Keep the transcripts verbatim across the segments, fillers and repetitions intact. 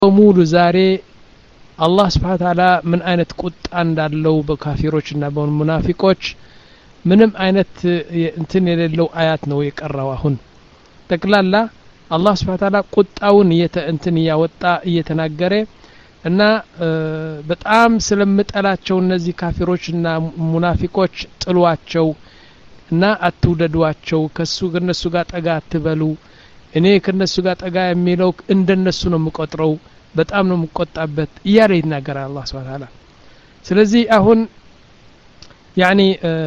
ሙሉ ዛሬ አላህ Subhanahu Wa Ta'ala ምን አይነት ቁጣ እንዳለው በካፊሮችና በሙናፊቆች ምንም አይነት እንትን የሌለው አያት ነው የቀራው አሁን ተክላላ አላህ Subhanahu Wa Ta'ala ቁጣውን እንትን ያወጣ እየተናገረ እና በጣም ስለምጠላቸው እነዚህ ካፊሮችና ሙናፊቆች ጥሏቸው እና አትውደዷቸው ከሱ ከነሱ ጋር ጠጋ አትበሉ እኔ ከነሱ ጋር ጠጋ የሚለው እንደነሱ ነው የምቆጥረው በጣም ነው የምቆጣበት እያለ ይናገራል አላህ Subhanahu Wa Ta'ala ስለዚህ አሁን يعني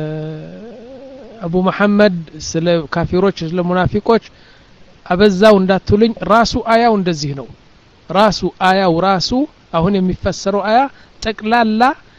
አቡ መሐመድ ስለ ካፊሮች ስለ ሙናፊቆች አበዛው እንዳትሉኝ ራሱ አያው እንደዚህ ነው ራሱ አያው ራሱ አሁን የሚፈሰረው አያ ጠቅላላ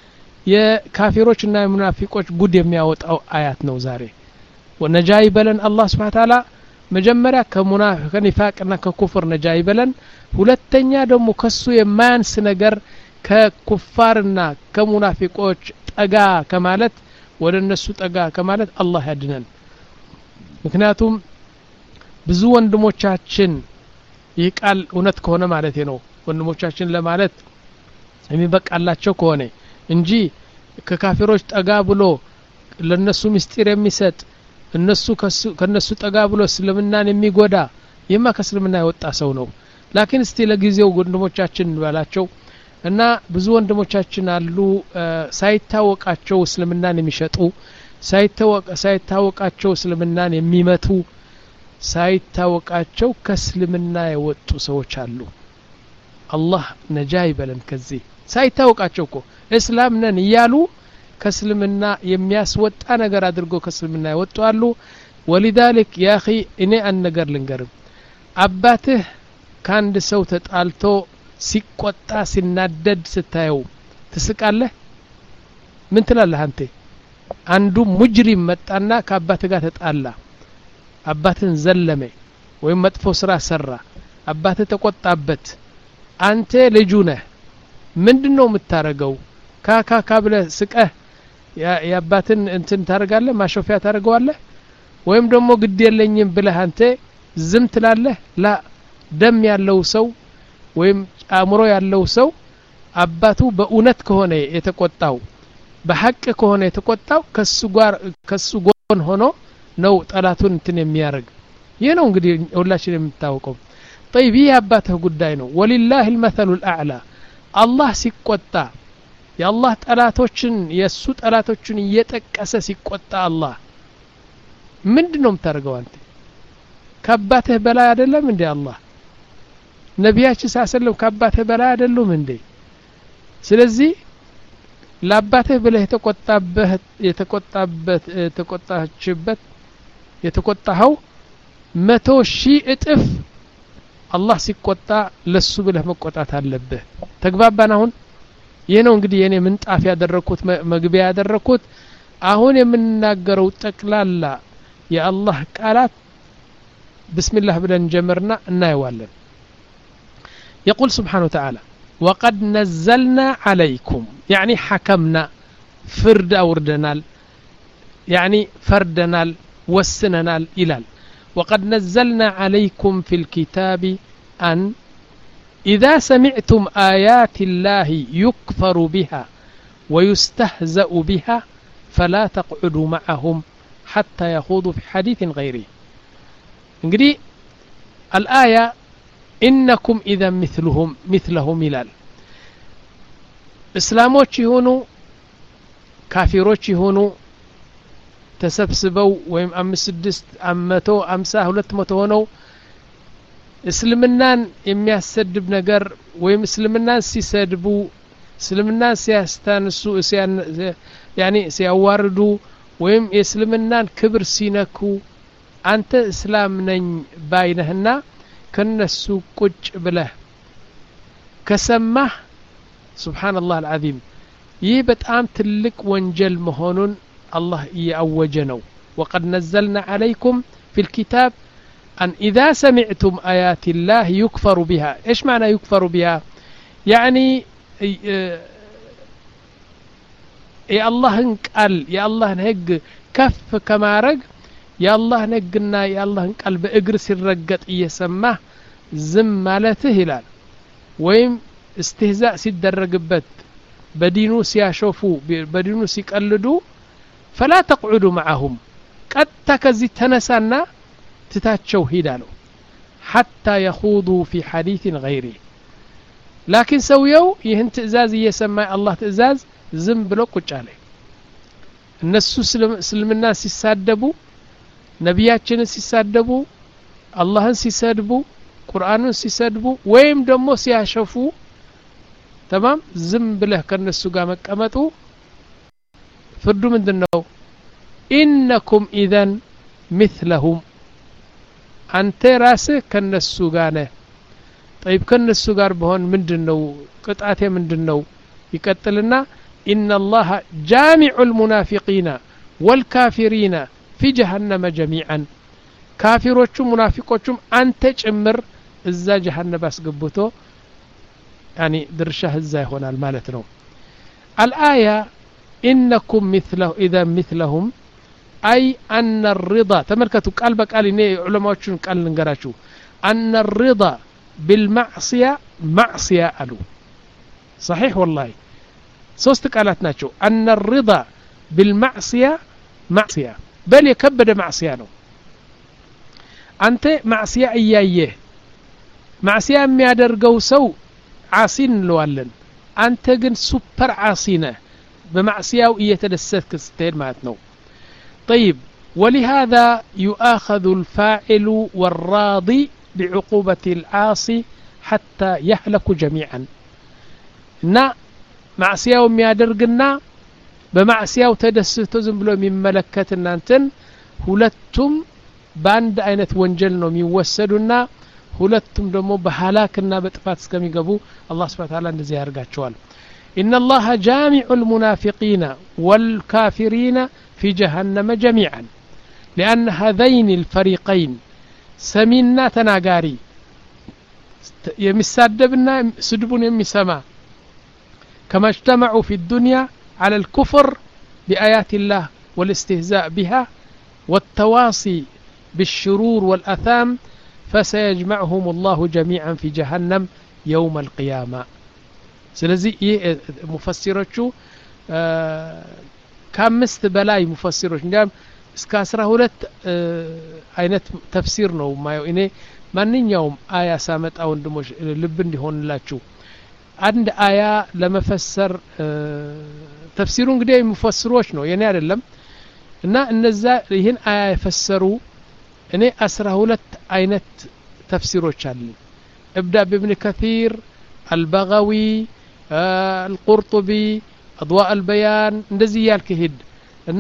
የካፊሮችና የሙናፊቆች ጉድ የሚያወጣው አያት ነው ዛሬ ወነጃይ በለን አላህ Subhanahu Wa Ta'ala መጀመሪያ ከሙናፊቅ ከኒፋቅና ከኩፍር ነጃይ በለን ሁለተኛ ደግሞ ከሱ የማያንስ ነገር ከኩፋርና ከሙናፊቆች ጠጋ ከማለት ወደ እነሱ ጠጋ ከማለት አላህ ያድነን ምክንያቱም ብዙ ወንድሞቻችን ይህ ቃል እውነት ከሆነ ማለት ነው ወንድሞቻችን ለማለት የሚበቃላቸው ከሆነ እንጂ ከካፊሮች ጠጋ ብሎ ለነሱ ምስጢር የሚሰጥ እነሱ ከነሱ ጠጋ ብሎ እስልምናን የሚጎዳ የማ ከእስልምና የወጣ ሰው ነው ላኪን እስቲ ለጊዜው ወንድሞቻችን እንበላቸው እና ብዙ ወንድሞቻችን አሉ ሳይታወቃቸው እስልምናን የሚሸጡ ሳይታወቅ ሳይታወቃቸው እስልምናን የሚመቱ ሳይታወቃቸው ከእስልምና የወጡ ሰዎች አሉ አላህ ነጃ ይበለን ከዚህ ሳይታወቃቸው እኮ እስላም ነን ይያሉ ከእስልምና የሚያስወጣ ነገር አድርጎ ከእስልምና የወጡ አሉ ወሊዳሊክ ያ اخي እኔ አንድ ነገር ልንገርም አባትህ ካንድ ሰው ተጣልቶ ሲቆጣ ሲናደድ ስታየው ትስቃለህ ምን ትላለህ አንተ አንዱ ሙጅሪም መጣና ከአባትህ ጋር ተጣላ አባትን ዘለመ ወይም መጥፎ ስራ ሰራ አባትህ ተቆጣበት አንተ ልጁ ነህ ምንድነው የምታረገው ካካካ ብለህ ስቀህ ያባትን እንትን ታረጋለህ ማሾፊያ ታረጋዋለህ ወይም ደግሞ ግድ የለኝም ብለህ አንተ ዝም ትላለህ ላ ደም ያለው ሰው ወይም አእምሮ ያለው ሰው አባቱ በእውነት ከሆነ የተቆጣው በሐቅ ከሆነ የተቆጣው ከሱ ጋር ከሱ ጎን ሆኖ ነው ጠላቱን እንትን የሚያርግ ይሄ ነው እንግዲህ ሁላችን የምታውቀው طيب ይህ አባትህ ጉዳይ ነው ወሊላሂ المثل الاعلى አላህ ሲቆጣ የአላህ ጠላቶችን የሱ ጠላቶችን እየጠቀሰ ሲቆጣ አላህ ምንድነው የምታረገው አንተ ከአባትህ በላይ አይደለም እንዴ አላህ ነብያችን ሰለላሁ ከአባትህ በላይ አይደሉም እንዴ ስለዚህ ለአባትህ ብለህ የተቆጣበህ የተቆጣበት የተቆጣችበት የተቆጣው መቶ ሺህ እጥፍ አላህ ሲቆጣ ለሱ ብለህ መቆጣት አለብህ ተግባባን አሁን ይሄ ነው እንግዲህ የኔ ምንጣፍ ያደረኩት መግቢያ ያደረኩት አሁን የምንናገረው ጠቅላላ የአላህ ቃላት بسم ብለን ጀመርና እናየዋለን يقول سبحانه وتعالى وقد نزلنا عليكم يعني حكمنا فرد أوردنال يعني فردنال وسننال إلال وقد نزلنا عليكم في الكتاب أن إذا سمعتم آيات الله يكفر بها ويستهزأ بها فلا تقعدوا معهم حتى يخوضوا في حديث غيره انقري الآية إنكم إذا مثلهم مثلهم إلال إسلاموች ይሁኑ ካፊሮች ይሁኑ ተሰብስበው ወይም አምስት ስድስት መቶ ሃምሳ ሁለት መቶ ሆነው እስልምናን የሚያሰድብ ነገር ወይም እስልምናን ሲሰድቡ እስልምናን ሲያስታንሱ ያኒ ሲያዋርዱ ወይም የእስልምናን ክብር ሲነኩ አንተ እስላም ነኝ ባይነህና ከነሱ ቁጭ ብለህ ከሰማህ ሱብሃንአላህ አልዓዚም ይህ በጣም ትልቅ ወንጀል መሆኑን الله يأوجنو وقد نزلنا عليكم في الكتاب أن إذا سمعتم آيات الله يكفر بها إيش معنى يكفر بها يعني يا الله قال يا الله نهج كف كما رج يا الله نهجنا يا الله قال بإجر سرقت يسمه ዝም ማለትህ ይላል ወይም استهزاء ሲደረግበት በዲኑ ሲያሾፉ በዲኑ ሲቀልዱ فلا تقعدوا معهم ቀጥታ ከዚህ ተነሳና ትታቸው ሂዳለው حتى يخوضوا في حديث غيره لكن ሰውየው ይህን ትእዛዝ እየሰማ አላህ ትእዛዝ ዝም ብሎ ቁጭ አለ እነሱ እስልምና ሲሳደቡ ነቢያችንን ሲሳደቡ አላህን ሲሰድቡ ቁርአንን ሲሰድቡ ወይም ደግሞ ሲያሸፉ تمام ዝም ብለህ ከነሱ ጋር መቀመጡ ፍርዱ ምንድነው ኢነኩም ኢዘን مثلهم አንተ ራስህ ከነሱ ጋር ነህ طيب ከነሱ ጋር በሆን ምንድነው ቅጣቴ ምንድነው ይቀጥልና ان الله جامع المنافقين والكافرين في جهنم جميعا ካፊሮቹ ሙናፊቆቹም አንተ ጭምር እዛ ጀሃነም አስገብቶ يعني درشه እዛ ይሆናል ማለት ነው الآية إنكم مثله إذا مثلهم أي أن الرضا تملكتوا قال بقال إني علماء قال نغراچو أن الرضا بالمعصية معصية قالوا صحيح والله ሶስት ቃላት ናቸው أن الرضا بالمعصية معصية بل يكبد معصية ነው አንተ معصية እያየህ معصية የሚያደርገው ሰው عاصين እንለዋለን አንተ ግን ሱፐር ዓሲ ነህ በማዕሲያው እየተደሰትክ ስትሄድ ማለት ነው طيب ولهذا يؤاخذ الفاعل والراضي بعقوبة العاصي حتى يهلك جميعا እና ማዕሲያው የሚያደርግና በማዕሲያው ተደስቶ ዝም ብሎ የሚመለከት እናንተን ሁለቱም በአንድ አይነት ወንጀል ነው የሚወሰዱና ሁለቱም ደግሞ በሐላክና በጥፋት እስከሚገቡ አላህ Subhanahu Wa Ta'ala እንደዚህ ያርጋቸዋል إن الله جامع المنافقين والكافرين في جهنم جميعا لأن هذين الفريقين سمينا تناغاري يمسادبنا سدبون يمسما كما اجتمعوا في الدنيا على الكفر بآيات الله والاستهزاء بها والتواصي بالشرور والأثام فسيجمعهم الله جميعا في جهنم يوم القيامة ስለዚህ ይህ ሙፈሲሮቹ ከአምስት በላይ ሙፈሲሮች እንዲያም እስከ አስራ ሁለት አይነት ተፍሲር ነው ማየው እኔ ማንኛውም አያ ሳመጣ ወንድሞች ልብ እንዲሆንላችሁ አንድ አያ ለመፈሰር ተፍሲሩ እንግዲህ ሙፈሲሮች ነው የኔ አይደለም እና እነዛ ይህን አያ የፈሰሩ እኔ አስራ ሁለት አይነት ተፍሲሮች አሉ ابدا بابن كثير البغوي القرطبي أضواء البيان እንደዚህ ያልክ ሄድ እና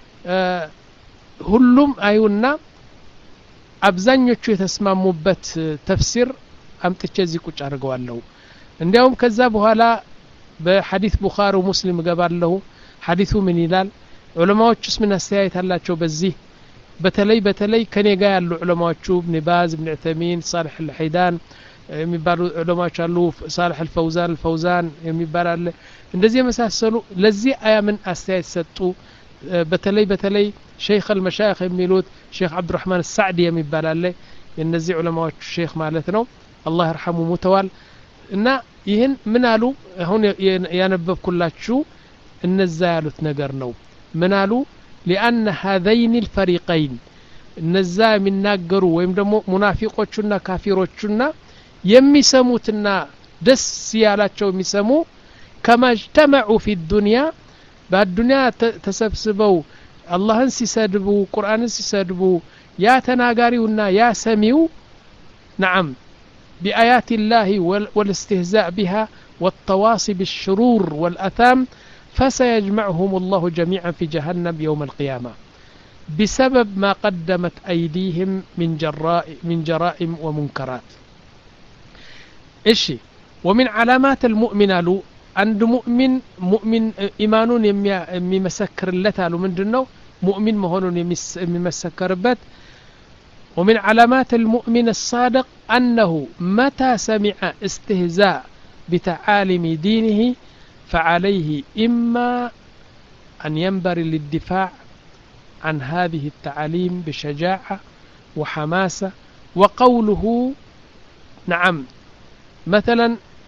ሁሉም አይውና አብዛኞቹ የተስማሙበት ተፍሲር አምጥቼ እዚህ ቁጭ አድርገዋለሁ እንዲያውም ከዛ በኋላ በሐዲስ ቡኻሪ ሙስሊም ገባለሁ ሐዲሱ ምን ይላል ዑለማዎችስ ምን አስተያየት አላቸው በዚህ በተለይ በተለይ ከኔ ጋር ያሉ ዑለማዎቹ ኢብኑ ባዝ ኢብኑ ዑተይሚን صالح الحيدان የሚባሉ ዑለማዎች አሉ صالح الفوزان الفوزان የሚባል አለ እንደዚህ መሳሰሉ ለዚህ አያ ምን አስተያየት ሰጡ በተለይ በተለይ ሼኽ المشايخ የሚሉት ሼኽ አብዱራህማን السعدي የሚባል አለ የነዚህ ዑለማዎች ሼኽ ማለት ነው አላህ ይርሐሙ ሙተዋል እና ይህን ምን አሉ አሁን ያነበብኩላችሁ እነዛ ያሉት ነገር ነው ምን አሉ لأن هذين الفريقين እነዛ የሚናገሩ ወይም ደግሞ ሙናፊቆቹና ካፊሮቹና የሚሰሙትና ደስ ያላቸው የሚሰሙ كما اجتمعوا في الدنيا በዱንያ ተሰብስበው አላህን ሲሰድቡ ቁርአንን ሲሰድቡ ያ ተናጋሪውና ያ ሰሚው نعم بآيات الله والاستهزاء بها والتواصي بالشرور والأثام فسيجمعهم الله جميعا في جهنم يوم القيامة بسبب ما قدمت أيديهم من جراء من جرائم ومنكرات إيشي ومن علامات المؤمن له عند مؤمن مؤمن إيمانون يمسكر لتالو من دنو مؤمن مهون يمسكر بات ومن علامات المؤمن الصادق أنه متى سمع استهزاء بتعاليم دينه فعليه إما أن ينبري للدفاع عن هذه التعاليم بشجاعة وحماسة وقوله نعم مثلا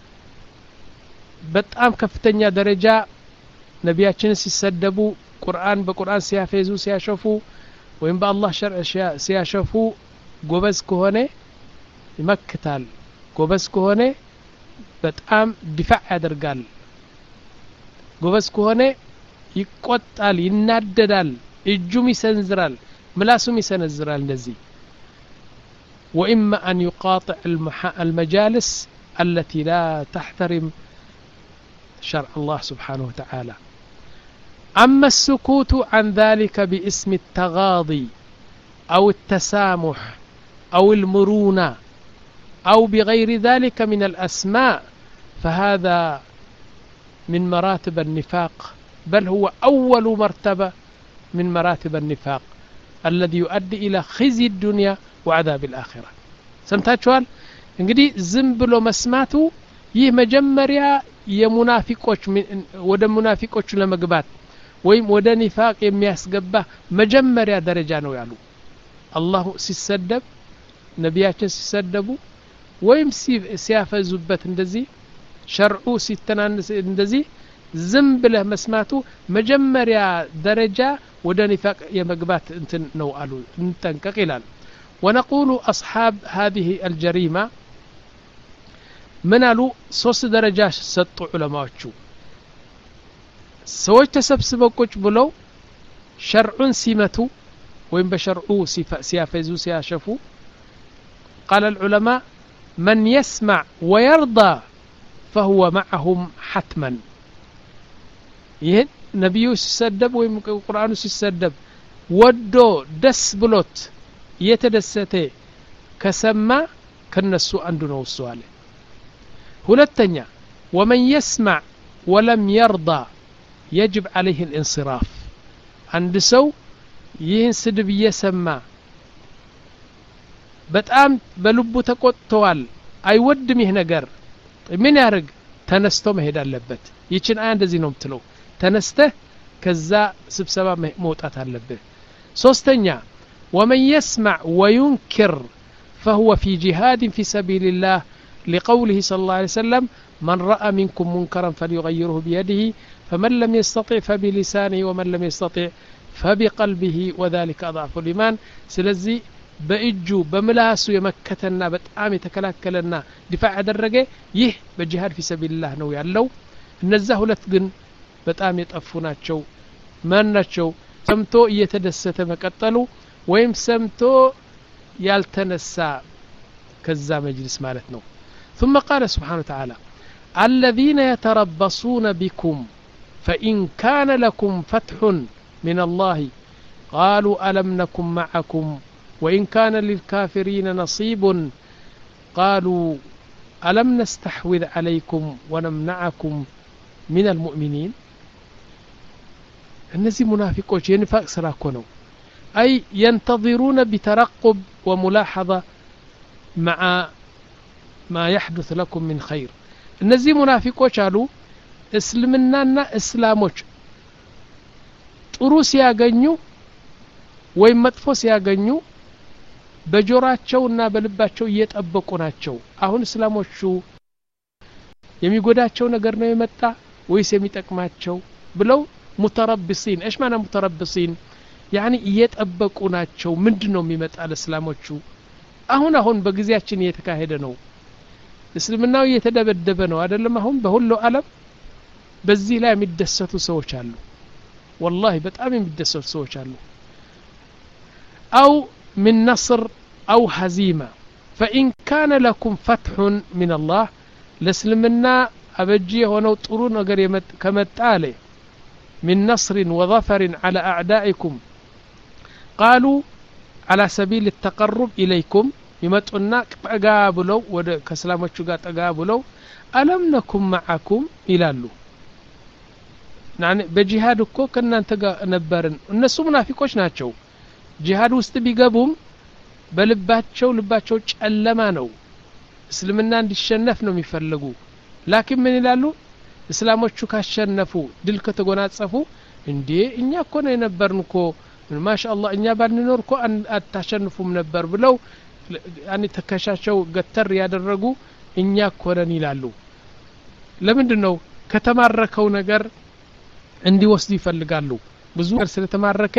በጣም ከፍተኛ ደረጃ ነቢያችን ሲሰደቡ ቁርአን በቁርአን ሲያፈዙ ሲያሸፉ ወይም በአላህ ሸርዕ ሲያሸፉ ጎበዝ ከሆነ ይመክታል ጎበዝ ከሆነ በጣም ዲፋዕ ያደርጋል ጎበዝ ከሆነ ይቆጣል ይናደዳል እጁም ይሰንዝራል ምላሱም ይሰነዝራል እንደዚህ وإما أن يقاطع المجالس التي لا تحترم شرع الله سبحانه وتعالى أما السكوت عن ذلك باسم التغاضي أو التسامح أو المرونة أو بغير ذلك من الأسماء فهذا من مراتب النفاق بل هو أول مرتبة من مراتب النفاق الذي يؤدي إلى خزي الدنيا وعذاب الآخرة سمتاتشوال እንግዲህ ዝም ብሎ መስማቱ ይህ መጀመሪያ የሙናፊቆች ወደ ሙናፊቆች ለመግባት ወይም ወደ ኒፋቅ የሚያስገባ መጀመሪያ ደረጃ ነው ያሉ አላህ ሲሰደብ ነቢያችን ሲሰደቡ ወይም ሲያፈዙበት እንደዚህ ሸርዑ ሲተናነስ እንደዚህ ዝም ብለህ መስማቱ መጀመሪያ ደረጃ ወደ ኒፋቅ የመግባት እንትን ነው አሉ እንጠንቀቅ ይላል ونقول أصحاب هذه الجريمة من قالوا ሶስት ደረጃ ሰጡ ዑለማዎቹ ሰዎች ተሰብስበው ቁጭ ብለው ሸርዑን ሲመቱ ወይም በሸርዑ ሲያፈዙ ሲያሸፉ قال العلماء من يسمع ويرضى فهو معهم حتما ይህን ነብዩ ሲሰደብ ወይም ቁርአኑ ሲሰደብ ወዶ ደስ ብሎት የተደሰተ ከሰማ ከነሱ አንዱ ነው እሱ አለ ሁለተኛ ومن يسمع ولم يرضى يجب عليه الانصراف عند ሰው ይህን ስድብ እየሰማ በጣም በልቡ ተቆጥቷል አይወድም ይህ ነገር ምን ያርግ ተነስቶ መሄድ አለበት ይችን አያ እንደዚህ ነው የምትለው ተነስተህ ከዛ ስብሰባ መውጣት አለበት ሶስተኛ ومن يسمع وينكر فهو في جهاد في سبيل الله لقوله صلى الله عليه وسلم من رأى منكم منكرا فليغيره بيده فمن لم يستطع فبلسانه ومن لم يستطع فبقلبه وذلك أضعف الإيمان سلزي بإجو بملاسو يمكتنا بتعامي تكلاكلنا دفاع درجة يه بجهاد في سبيل الله نو يعلو النزه لتقن بتعامي تأفوناتشو ماناتشو سمتو يتدست مكتلو ويم سمتو يالتنسى كذا مجلس مالتنا ثم قال سبحانه وتعالى الذين يتربصون بكم فإن كان لكم فتح من الله قالوا ألم نكن معكم وإن كان للكافرين نصيب قالوا ألم نستحوذ عليكم ونمنعكم من المؤمنين النزي منافقوش ينفاق سراكونو أي ينتظرون بترقب وملاحظة مع ما يحدث لكم من خير النزي منافقوش قالوا اسلمنا اسلاموش ጥሩ ሲያገኙ ወይ መጥፎ ሲያገኙ በጆራቸውና በልባቸው እየጠበቁ ናቸው አሁን እስላሞቹ የሚጎዳቸው ነገር ነው የመጣ ወይስ የሚጠቅማቸው ብለው ሙተረብሲን ايش معنى متربصين يعني እየጠበቁ ናቸው ምንድነው የሚመጣ ለእስላሞቹ አሁን አሁን በጊዜያችን እየተካሄደ ነው እስልምናው እየተደበደበ ነው አይደለም አሁን በሁሉ ዓለም በዚህ ላይ የሚደሰቱ ሰዎች አሉ والله በጣም የሚደሰቱ ሰዎች አሉ أو من نصر أو هزيمة فإن كان لكم فتح من الله لسلمنا أبجيه ونطرو نغير كمتالي من نصر وظفر على أعدائكم قالوا على سبيل التقرب إليكم يمتعنا تقابلوا وكسلامتشو تقابلوا ألم نكن معكم إلالو يعني بجهاد እኮ ከናንተ ጋር ነበርን እነሱ ሙናፊቆች ናቸው ጂሃድ ውስጥ ቢገቡም በልባቸው ልባቸው ጨለማ ነው እስልምና እንዲሸነፍ ነው የሚፈልጉ ላኪን ምን ይላሉ እስላሞቹ ካሸነፉ ድል ከተጎናጸፉ እንዴ እኛ እኮ ነው የነበርንኮ ማሻአላህ እኛ ባንኖርኮ አታሸንፉም ነበር ብለው ያኒ ተከሻቸው ገተር ያደረጉ እኛ እኮ ነን ይላሉ ለምንድነው ከተማረከው ነገር እንዲወስዱ ይፈልጋሉ ብዙ ነገር ስለተማረከ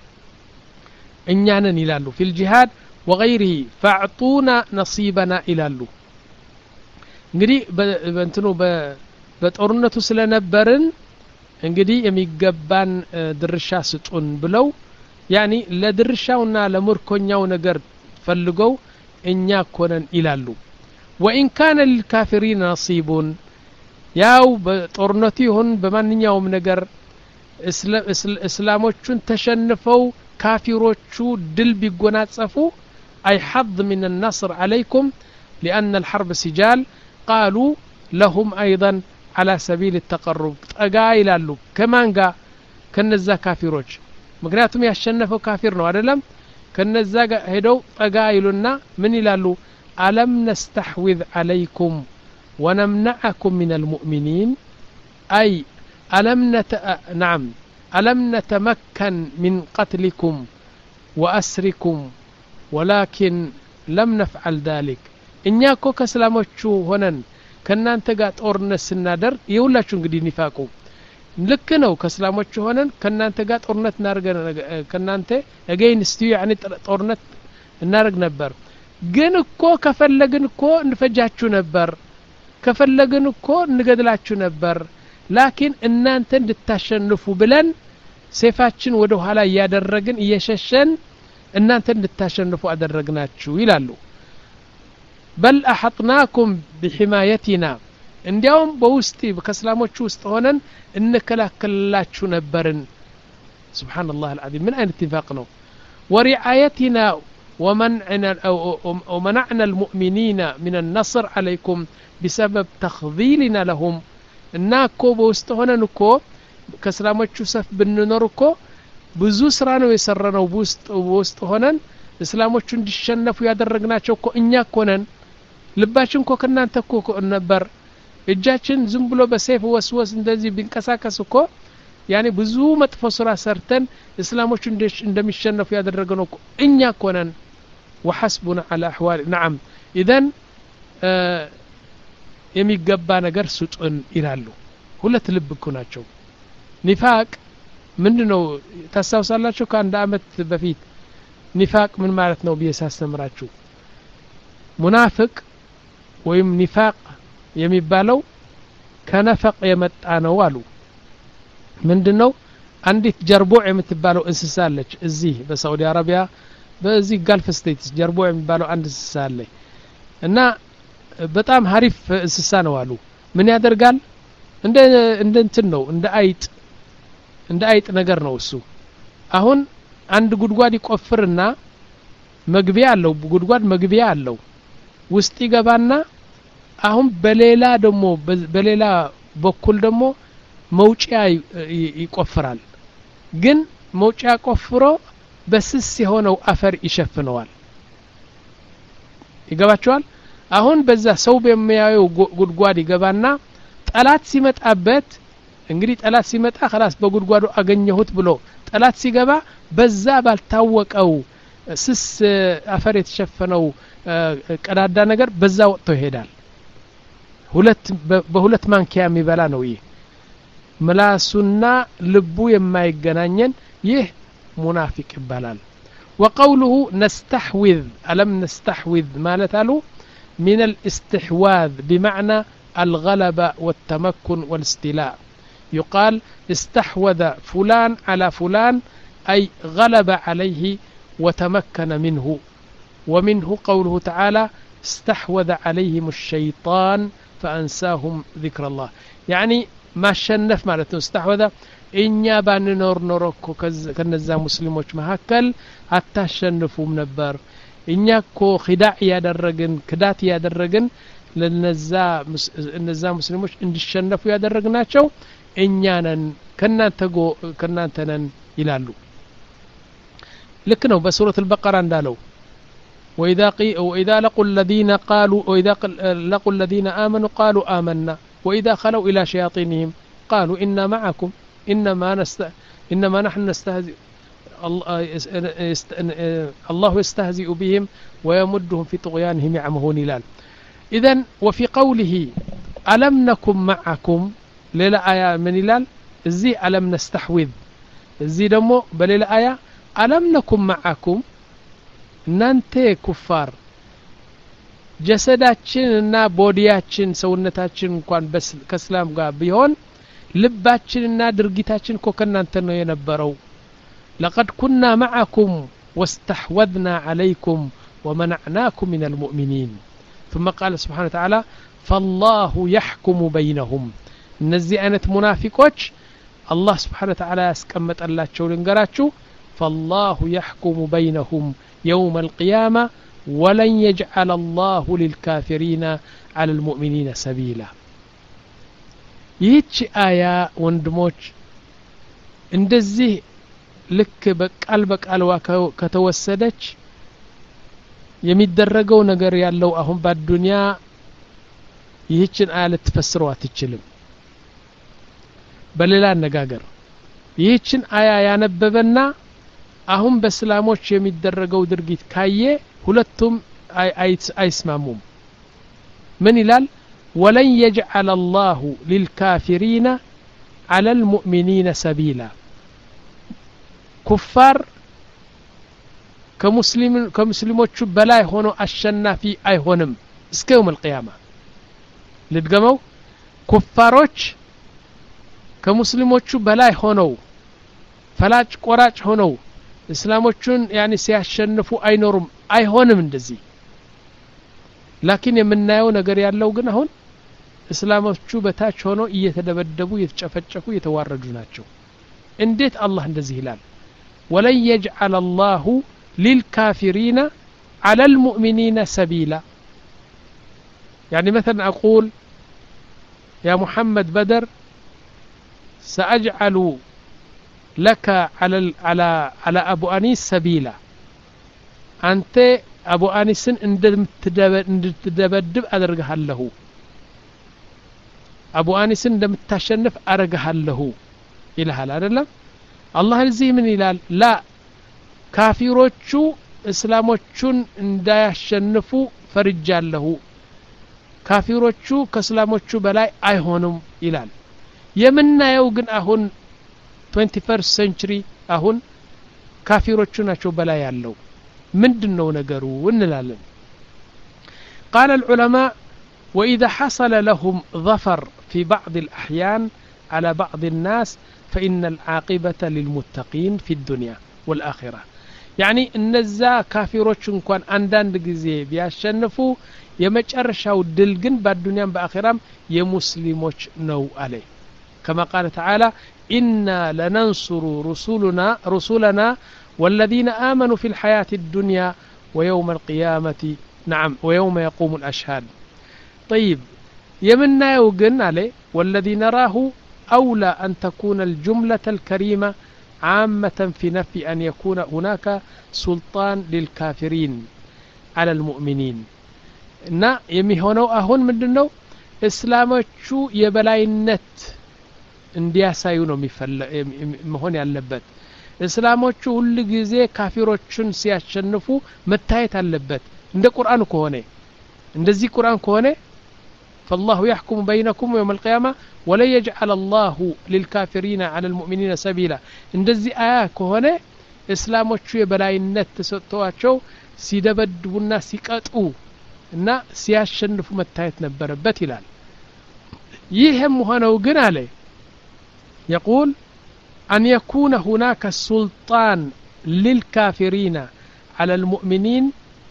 እኛንን ይላሉ ፊል ጂሃድ وغيره فاعطونا نصيبنا ይላሉ እንግዲህ በእንትኑ በጦርነቱ ስለነበርን እንግዲህ የሚገባን ድርሻ ስጡን ብለው ያኒ ለድርሻውና ለምርኮኛው ነገር ፈልገው እኛ ኮነን ይላሉ وإن كان للكافرين نصيب ያው በጦርነቱ ይሁን በማንኛውም ነገር እስላሞቹን ተሸንፈው ካፊሮቹ ድል ቢጎናጸፉ أي حظ من النصر عليكم لأن الحرب سجال قالوا لهم أيضا على سبيل التقرب ጠጋ ይላሉ ከማን ጋር ከነዛ ካፊሮች ምክንያቱም ያሸነፈው ካፊር ነው አይደለም ከነዛ ጋር ሄደው ጠጋ ይሉና ምን ይላሉ ألم نستحوذ عليكم ونمنعكم من المؤمنين أي ألم نت... نعم ألم نتمكن من قتلكم وأسركم ولكن لم نفعل ذلك إنياكو كسلاموچو هونن ከናንተ ጋር ጦርነት ስናደር ይውላችሁ እንግዲህ ንፋቁ ልክ ነው ከስላሞቹ ሆነን ከናንተ ጋር ጦርነት እናርገን ከናንተ against you يعني ጦርነት እናርግ ነበር ግን እኮ ከፈለግን እኮ እንፈጃችሁ ነበር ከፈለግን እኮ እንገድላችሁ ነበር ላኪን እናንተ እንድታሸንፉ ብለን ሰይፋችን ወደ ኋላ ያደረግን እየሸሸን እናንተ እንድታሸንፉ አደረግናችሁ ይላሉ بل أحطناكم بحمايتنا እንዲያውም በውስጥ ከስላሞቹ ውስጥ ሆነን እንከላከልላችሁ ነበርን سبحان الله العظيم من أين اتفاق ነው ورعايتنا ومنعنا ومنعنا المؤمنين من النصر عليكم بسبب تخذيلنا لهم እናኮ በውስጥ ሆነን እኮ ከስላሞቹ ሰፍ ብንኖር እኮ ብዙ ስራ ነው የሰራነው በውስጥ በውስጥ ሆነን እስላሞቹ እንዲሸነፉ ያደረግናቸው እኮ እኛ እኮ ነን ልባችን እኮ ከናንተ እኮ ነበር እጃችን ዝም ብሎ በሰይፍ ወስወስ እንደዚህ ቢንቀሳቀስ እኮ ያኔ ብዙ መጥፎ ስራ ሰርተን እስላሞቹ እንደሚሸነፉ ያደረግነው እኮ እኛ እኮ ነን وحسبنا على احوال نعم اذا የሚገባ ነገር ስጡን ይላሉ ሁለት ልብ እኮ ናቸው ኒፋቅ ምንድነው ታሳውሳላችሁ ከአንድ አመት በፊት ኒፋቅ ምን ማለት ነው ቢያሳስተምራችሁ ሙናፊቅ ወይም ኒፋቅ የሚባለው ከነፈቅ የመጣ ነው አሉ ምንድነው አንዲት ጀርቦዕ የምትባለው እንስሳ አለች እዚህ በሳዑዲ አረቢያ በዚህ ጋልፍ ስቴትስ ጀርቦዕ የሚባለው አንድ እንስሳ አለ እና በጣም ሀሪፍ እንስሳ ነው አሉ ምን ያደርጋል እንደ እንደ እንትን ነው እንደ አይጥ እንደ አይጥ ነገር ነው እሱ አሁን አንድ ጉድጓድ ይቆፍርና መግቢያ አለው ጉድጓድ መግቢያ አለው ውስጥ ይገባና አሁን በሌላ ደሞ በሌላ በኩል ደሞ መውጫ ይቆፍራል ግን መውጫ ቆፍሮ በስስ የሆነው አፈር ይሸፍነዋል ይገባቸዋል አሁን በዛ ሰው በሚያየው ጉድጓድ ይገባና ጠላት ሲመጣበት እንግዲህ ጠላት ሲመጣ خلاص በጉድጓዱ አገኘሁት ብሎ ጠላት ሲገባ በዛ ባልታወቀው ስስ አፈር የተሸፈነው ቀዳዳ ነገር በዛ ወጥቶ ይሄዳል ሁለት በሁለት ማንኪያ የሚበላ ነው ይሄ ምላሱና ልቡ የማይገናኘን ይህ ሙናፊቅ ይባላል وقوله نستحوذ ألم نستحوذ مالتالو من الاستحواذ بمعنى الغلبة والتمكن والاستيلاء يقال استحوذ فلان على فلان أي غلب عليه وتمكن منه ومنه قوله تعالى استحوذ عليهم الشيطان فأنساهم ذكر الله يعني ما شنف مالته استحوذ إنيا بان نور نوركو كنزا مسلموش مهكل حتى شنفوا منبر إنيا كو خداع يادرقن كدات يادرقن لنزا النزا مسلموش اند الشنفوا يادرقناچو إنيانا كنانتا جو كنانتنن يلالو لكنه بسورة البقرة اندالو وإذا قي وإذا لقوا الذين قالوا وإذا لقوا الذين آمنوا قالوا آمنا وإذا خلوا إلى شياطينهم قالوا إنا معكم إنما نست إنما نحن نستهزئ الله يستهزئ بهم ويمدهم في طغيانهم يعمهون إلال إذن وفي قوله ألم نكن معكم ሌላ አያ ምን ይላል እዚህ አለም ነስተህዊዝ እዚህ ደግሞ በሌላ አያ አለም ነኩም ማዓኩም እናንተ ኩፋር ጀሰዳችንና ቦዲያችን ሰውነታችን እንኳን ከእስላም ጋር ቢሆን ልባችንና ድርጊታችን ኮከናንተ ነው የነበረው لقد كنا معكم واستحوذنا عليكم ومنعناكم من المؤمنين ثم قال سبحانه وتعالى فالله يحكم بينهم እነዚህ አይነት ሙናፊቆች አላህ سبحانه وتعالى ያስቀመጠላቸው ልንገራችሁ فالله يحكم بينهم يوم القيامة ولن يجعل الله للكافرين على المؤمنين سبيلا ይህች አያ ወንድሞች እንደዚህ ልክ በቃል በቃል ከተወሰደች የሚደረገው ነገር ያለው አሁን በዱንያ ይህችን አያ ልትፈስረው አትችልም በሌላ አነጋገር ይህችን አያ ያነበበና አሁን በእስላሞች የሚደረገው ድርጊት ካየ ሁለቱም አይስማሙም ምን ይላል ولن يجعل الله للكافرين على المؤمنين سبيلا كفار كمسلم كمسلموቹ በላይ ሆኖ አሸናፊ አይሆንም እስከ يوم القيامة ልድገመው ኩፋሮች ከሙስሊሞቹ በላይ ሆነው ፈላጭ ቆራጭ ሆነው እስላሞቹን ያኒ ሲያሸንፉ አይኖሩም አይሆንም እንደዚህ ላኪን የምናየው ነገር ያለው ግን አሁን እስላሞቹ በታች ሆኖ እየተደበደቡ እየተጨፈጨፉ እየተዋረዱ ናቸው እንዴት አላህ እንደዚህ ይላል ولن يجعل الله للكافرين على المؤمنين سبيلا يعني مثلا أقول يا محمد بدر سأجعل لك على على على أبو أنيس سبيلا أنت أبو أنيس اندتدبدب أدرجها له أبو أنيس اندمتشنف أرجها له إلى هلا أدلم الله الزي من إلال لا كافروچو اسلاموچون እንዳያሸንፉ ፈርጃለሁ ካፊሮቹ ከእስላሞቹ በላይ አይሆኑም ይላል የምናየው ግን አሁን twenty-first century አሁን ካፊሮቹ ናቸው በላይ ያለው ምንድነው ነገሩ እንላለን قال العلماء وإذا حصل لهم ظفر في بعض الأحيان على بعض الناس فإن العاقبة للمتقين في الدنيا والآخرة يعني النزا كافروች እንኳን አንዳንድ ጊዜ ቢያሸንፉ የመጨረሻው ድል ግን በዱንያም በአኺራም የሙስሊሞች ነው አለ كما قال تعالى إنا لننصر رسولنا رسولنا والذين آمنوا في الحياة الدنيا ويوم القيامة نعم ويوم يقوم الأشهاد طيب يمنا يوجن عليه والذي نراه أولى أن تكون الجملة الكريمة عامة في نفي أن يكون هناك سلطان للكافرين على المؤمنين نا يميهونو أهون مدنو إسلامتشو يبلاينت እንዲያሳዩ ነው መሆን ያለበት እስላሞቹ ሁሉ ጊዜ ካፊሮችን ሲያሸንፉ መታየት አለበት እንደ ቁርአን ከሆነ እንደዚህ ቁርአን ከሆነ فالله يحكم بينكم يوم القيامة ولا يجعل الله للكافرين على المؤمنين سبيلا እንደዚህ አያ ከሆነ እስላሞቹ የበላይነት ተሰጥቷቸው ሲደበድቡና ሲቀጡ እና ሲያሸንፉ መታየት ነበረበት ይላል ይሄም ሆነው ግን አለ يقول أن يكون هناك سلطان للكافرين على المؤمنين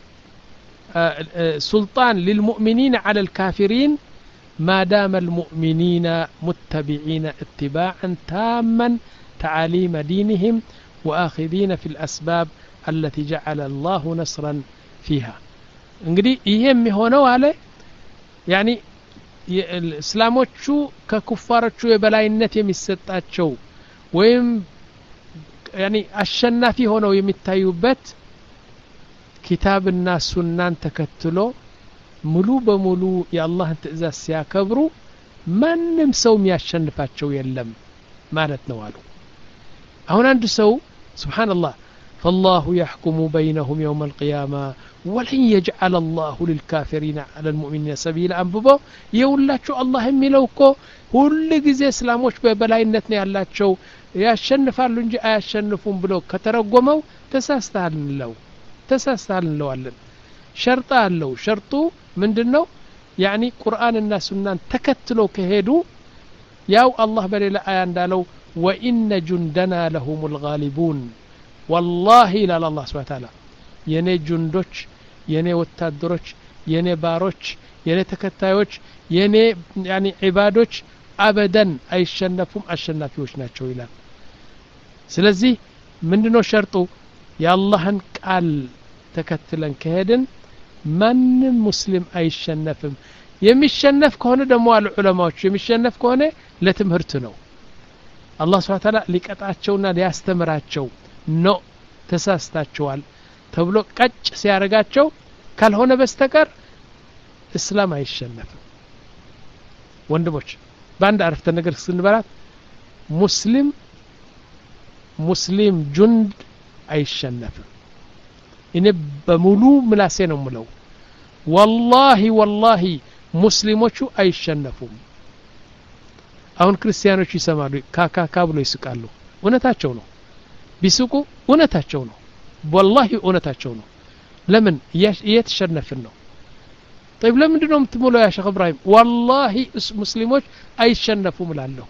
سلطان للمؤمنين على الكافرين ما دام المؤمنين متبعين اتباعا تاما تعاليم دينهم وآخذين في الأسباب التي جعل الله نصرا فيها እንግዲህ ይሄም ሆነው አለ يعني እስላሞቹ ከኩፋሮቹ የበላይነት የሚሰጣቸው ወይም يعني አሸናፊ ሆነው የሚታዩበት ኪታብና ሱናን ተከትሎ ሙሉ በሙሉ የአላህን ትእዛዝ ሲያከብሩ ማንም ሰው የሚያሸንፋቸው የለም ማለት ነው አሉ አሁን አንድ ሰው ሱብሃንአላህ فالله يحكم بينهم يوم القيامة ولن يجعل الله للكافرين على المؤمنين سبيلا أنببو يقولاتشو الله ميلوكو ሁሉ ጊዜ እስላሞች በበላይነት ነው ያላቸው ያሸንፋሉ እንጂ አያሸንፉም ብሎ ከተረጎመው ተሳስተሃል ነው ተሳስተሃል እንለዋለን ሸርጥ አለው ሸርጡ ምንድነው ያኒ ቁርአንና ሱናን ተከትሎ ከሄዱ ያው አላህ በሌላ አያ እንዳለው ወኢነ ጁንደና ለሁሙል ጋሊቡን والله لا الله سبحانه وتعالى የኔ ጁንዶች የኔ ወታደሮች የኔ ባሮች የኔ ተከታዮች የኔ ያኒ ዒባዶች አበደን አይሸነፉም አሸናፊዎች ናቸው ይላል ስለዚህ ምንድነው ሸርጡ የአላህን ቃል ተከትለን ከሄድን ማንም ሙስሊም አይሸነፍም የሚሸነፍ ከሆነ ደግሞ አሉ ዑለማዎች የሚሸነፍ ከሆነ ለትምህርት ነው አላህ Subhanahu Ta'ala ሊቀጣቸውና ሊያስተምራቸው ነው ተሳስታቸዋል ተብሎ ቀጭ ሲያረጋቸው ካልሆነ በስተቀር እስላም አይሸነፍም ወንድሞች ባንድ አረፍተ ነገር ስንበላት ሙስሊም ሙስሊም ጁንድ አይሸነፍም እኔ በሙሉ ምላሴ ነው ምለው والله والله ሙስሊሞቹ አይሸነፉም አሁን ክርስቲያኖች ይሰማሉ ካካካ ብሎ ይስቃሉ እውነታቸው ነው ቢስቁ እውነታቸው ነው والله እውነታቸው ነው ለምን እየተሸነፍን ነው طيب ለምንድን ነው የምትሞላው ያ ሼኽ ኢብራሂም والله ሙስሊሞች አይሸነፉም እላለሁ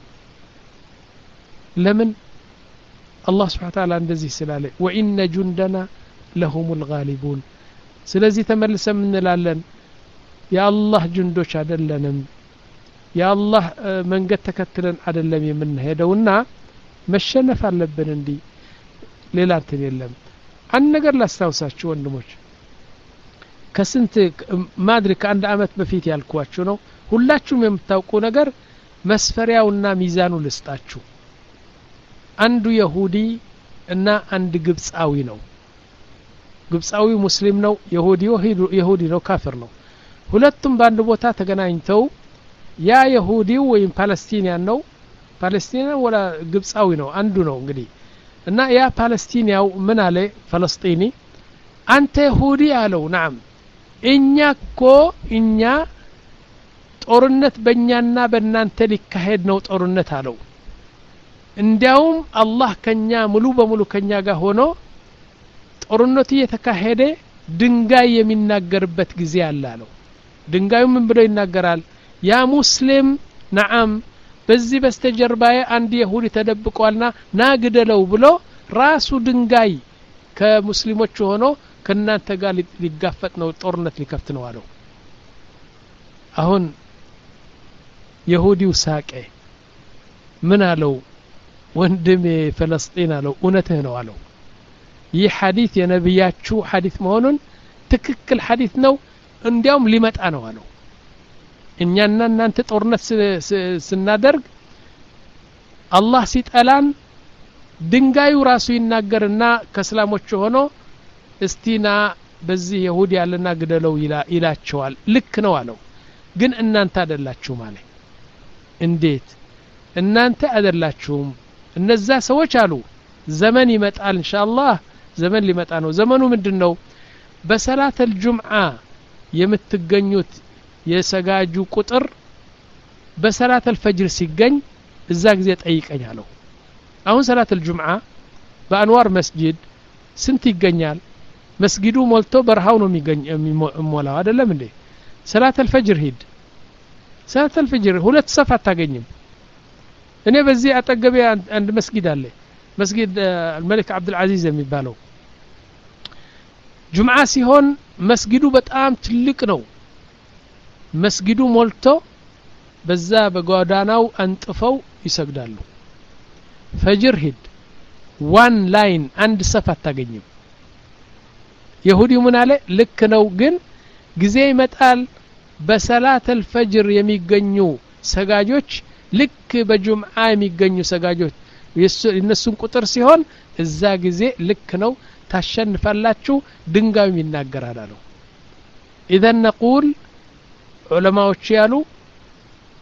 ለምን አላህ Subhanahu Ta'ala እንደዚህ ስላለ وإن جندنا لهم الغالبون ስለዚህ ተመልሰን እንላለን የአላህ ጁንዶች አይደለንም የአላህ መንገድ ተከትለን አይደለም የምንሄደውና መሸነፍ አለብን እንዲ ሌላ እንትን የለም አንድ ነገር ላስታውሳችሁ ወንድሞች ከስንት ማድሪ ከአንድ አመት በፊት ያልኳችሁ ነው ሁላችሁም የምታውቁ ነገር መስፈሪያውና ሚዛኑ ልስጣችሁ አንዱ ይሁዲ እና አንድ ግብጻዊ ነው ግብጻዊ ሙስሊም ነው ይሁዲው ይሁዲ ነው ካፍር ነው ሁለቱም በአንድ ቦታ ተገናኝተው ያ ይሁዲው ወይም ፓለስቲኒያን ነው ፓለስቲኒያን ወላ ግብጻዊ ነው አንዱ ነው እንግዲህ እና ያ ፓለስቲኒያው ምን አለ ፍልስጤኒ አንተ ይሁዲ አለው نعم እኛኮ እኛ ጦርነት በእኛና በእናንተ ሊካሄድ ነው ጦርነት አለው እንዲያውም አላህ ከኛ ሙሉ በሙሉ ከኛ ጋር ሆኖ ጦርነቱ የተካሄደ ድንጋይ የሚናገርበት ጊዜ አለ አለው ድንጋዩ ምን ብሎ ይናገራል ያ ሙስሊም نعم በዚህ በስተጀርባዬ አንድ ይሁዲ ተደብቋልና ናግደለው ብሎ ራሱ ድንጋይ ከሙስሊሞች ሆኖ ከናንተ ጋር ሊጋፈጥ ነው ጦርነት ሊከፍት ነው አለው አሁን ይሁዲው ሳቀ ምን አለው ወንድሜ ፍልስጤን አለው እውነትህ ነው አለው ይህ ሐዲስ የነብያችሁ ሐዲስ መሆኑን ትክክል ሐዲስ ነው እንዲያውም ሊመጣ ነው አለው እኛና እናንተ ጦርነት ስናደርግ አላህ ሲጠላን ድንጋዩ ራሱ ይናገርና ከእስላሞች ሆኖ እስቲና በዚህ ይሁዲ ያለና ግደለው ይላቸዋል ልክ ነው አለው ግን እናንተ አይደላችሁ ማለት እንዴት እናንተ አይደላችሁም እነዛ ሰዎች አሉ ዘመን ይመጣል ኢንሻአላህ ዘመን ሊመጣ ነው ዘመኑ ምንድነው በሰላት الجمعة የምትገኙት የሰጋጁ ቁጥር በሰላት الفجر ሲገኝ እዛ ጊዜ ጠይቀኛለሁ አሁን ሰላት الجمعة በአንዋር መስጂድ ስንት ይገኛል መስጊዱ ሞልቶ በርሃው ነው የሚገኝ የሚሞላው አይደለም እንዴ ሰላት الفجر ሂድ ሰላት الفجر ሁለት ሰፍ አታገኝም እኔ በዚህ አጠገቤ አንድ መስጊድ አለ መስጊድ الملك عبد العزيز የሚባለው ጁምዓ ሲሆን መስጊዱ በጣም ትልቅ ነው መስጊዱ ሞልቶ በዛ በጓዳናው አንጥፈው ይሰግዳሉ ፈጅር ሂድ ዋን ላይን አንድ ሰፍ አታገኝም ይሁዲው ምን አለ ልክ ነው ግን ጊዜ ይመጣል በሰላት الفجر የሚገኙ ሰጋጆች ልክ በጁምዓ የሚገኙ ሰጋጆች የነሱን ቁጥር ሲሆን እዛ ጊዜ ልክ ነው ታሸንፋላችሁ ድንጋዩ ይናገራል አለው اذا نقول ዑለማዎች ያሉ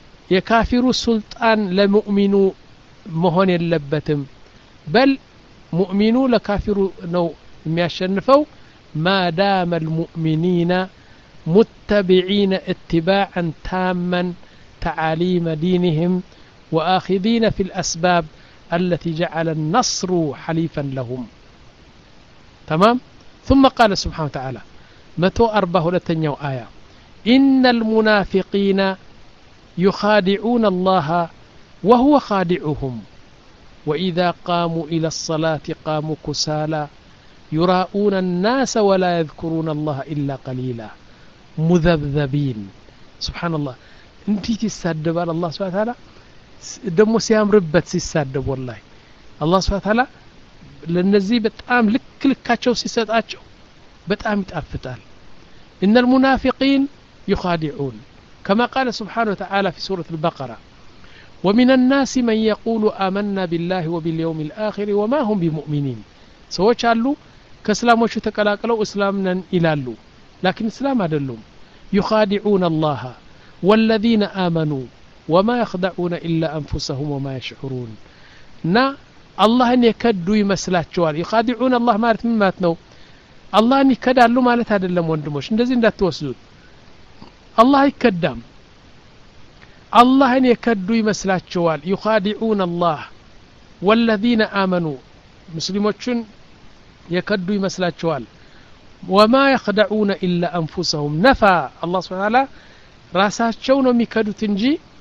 የካፊሩ ሱልጣን ለሙእሚኑ መሆን የለበትም በል ሙእሚኑ ለካፊሩ ነው የሚያሸንፈው ما دام المؤمنين متبعين اتباعا تاما تعاليم دينهم وآخذين في الأسباب التي جعل النصر حليفا لهم تمام ثم قال سبحانه وتعالى متو أربعة لتنيو آية إن المنافقين يخادعون الله وهو خادعهم وإذا قاموا إلى الصلاة قاموا كسالى يراؤون الناس ولا يذكرون الله إلا قليلا مذبذبين سبحان الله انتي تسادب على الله سبحانه وتعالى دمو سيام ربت سيسادب والله الله سبحانه وتعالى لنزي بتقام لك لكاتشو سيساتاتشو بتقام يتأفتال إن المنافقين يخادعون كما قال سبحانه وتعالى في سورة البقرة ومن الناس من يقول آمنا بالله وباليوم الآخر وما هم بمؤمنين سوچ አሉ ከእስላሞቹ ተቀላቅለው እስላምነን ይላሉ لكن اسلام አይደሉም يخادعون الله والذين آمنوا وما يخدعون إلا أنفسهم وما يشعرون نا አላህን የከዱ ይመስላቸዋል يخادعون الله ማለት ምን ማለት ነው አላህን ይከዳሉ ማለት አይደለም ወንድሞች እንደዚህ እንዳትወስዱት አላህ ይከዳም አላህን የከዱ ይመስላቸዋል يخادعون الله والذين آمنوا مسلمون يكدوا يمسلاچوال وما يخدعون الا انفسهم نفى الله سبحانه وتعالى راساچو ነው የሚከዱት እንጂ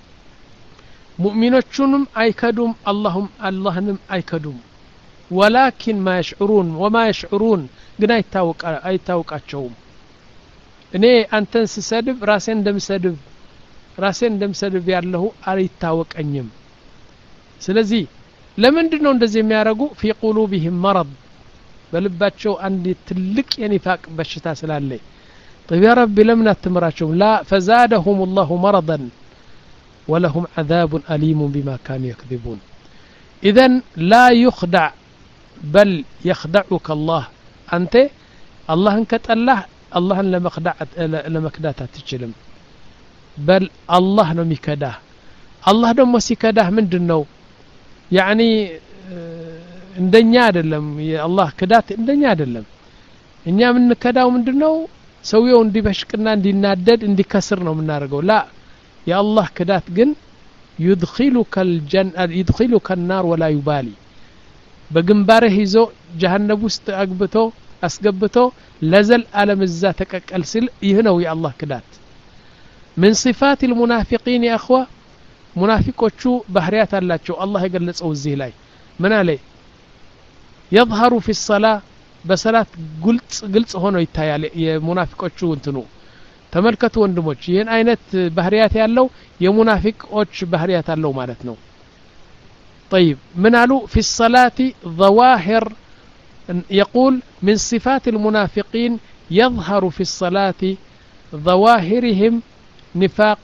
ሙእሚኖቹንም አይከዱም اللهم اللهንም አይከዱም ولكن ما يشعرون وما يشعرون ግን አይታወቃ አይታወቃቸውም እኔ አንተን ስሰድብ ራሴን እንደምሰድብ ራሴን እንደምሰድብ ያለሁ አይታወቀኝም ስለዚህ ለምንድነው እንደዚህ የሚያረጉ في قلوبهم مرض በልባቸው አንድ ትልቅ የኒፋቅ በሽታ ስላለ طيب يا رب لمن اتمراچو لا فزادهم الله مرضا ولهم عذاب أليم بما كانوا يكذبون اذا لا يخدع بل يخدعك الله انت الله كطلاه الله لمخدع لمكدات አትችልም بل الله ነው የሚከዳህ الله ደግሞ ሲከዳህ ምንድነው يعني እንደኛ አይደለም የአላህ ክዳት እንደኛ አይደለም እኛ ምን ከዳው ምንድነው ሰውየው እንዲበሽቅና እንዲናደድ እንዲከስር ነው የምናደርገው لا የአላህ ክዳት ግን يدخلك الجنة يدخلك النار ولا يبالي በግንባርህ ይዞ ጀሃነም ውስጥ አግብቶ አስገብቶ ለዘል ዓለም እዛ ተቀቀል ሲል ይህ ነው የአላህ ክዳት من صفات المنافقين يا اخوه ሙናፊቆቹ ባህሪያት አላቸው አላህ የገለጸው እዚህ ላይ ምን አለ يظهر في الصلاه በሰላት ግልጽ ግልጽ ሆኖ ይታያል የሙናፊቆቹ እንትኑ ተመልከቱ ወንድሞች ይሄን አይነት ባህሪያት ያለው የሙናፊቆች ባህሪያት አለው ማለት ነው طيب من قالوا في الصلاه ظواهر يقول من صفات المنافقين يظهر في الصلاه ظواهرهم نفاق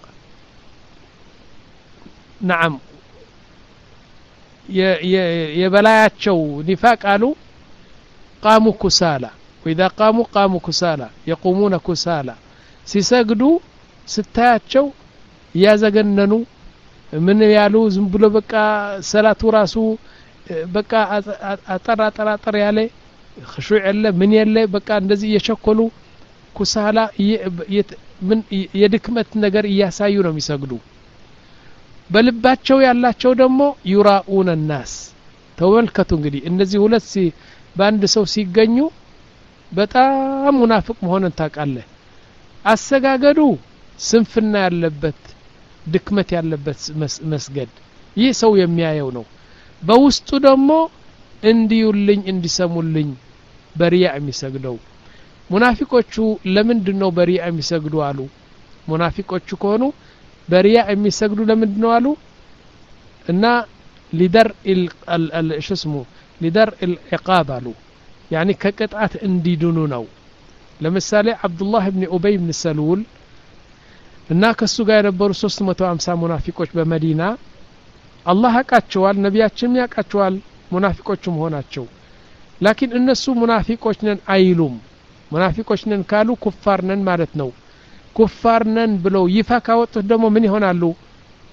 نعم يبلاياتشو نفاق قالوا قاموا كسالى واذا قاموا قاموا كسالى يقومون كسالى سيسجدوا ستاياتشو يازغننو من يالو ዝም ብሎ በቃ ሰላቱ ራሱ በቃ አጠራ አጠራ አጠር ያለ خشوع ያለ ምን ያለ በቃ እንደዚህ እየቸኮሉ ኩሳላ ምን የድክመት ነገር እያሳዩ ነው የሚሰግዱ በልባቸው ያላቸው ደግሞ يراؤون الناس ተወልከቱ እንግዲህ እነዚህ ሁለት በአንድ ሰው ሲገኙ በጣም ሙናፊቅ መሆኑን ታውቃለህ አሰጋገዱ ስንፍና ያለበት ድክመት ያለበት መስገድ ይህ ሰው የሚያየው ነው በውስጡ ደግሞ እንዲዩልኝ እንዲሰሙልኝ በሪያ የሚሰግደው ሙናፊቆቹ ለምንድን ነው በሪያ የሚሰግዱ አሉ ሙናፊቆቹ ከሆኑ በሪያ የሚሰግዱ ለምንድን ነው አሉ እና ሊደር الشسمو ሊደር العقاب አሉ يعني ከቅጣት እንዲድኑ ነው ለምሳሌ አብዱላህ ኢብኑ ኡበይ ኢብኑ ሰሉል እና ከሱ ጋር የነበሩ ሶስት መቶ ሃምሳ ሙናፊቆች በመዲና አላህ ያቃቸዋል ነብያችንም ያቃቸዋል ሙናፊቆችም ሆናቸው ላኪን እነሱ ሙናፊቆች ነን አይሉም ሙናፊቆች ነን ካሉ ኩፋር ነን ማለት ነው ኩፋር ነን ብለው ይፋ ካወጡት ደግሞ ምን ይሆናሉ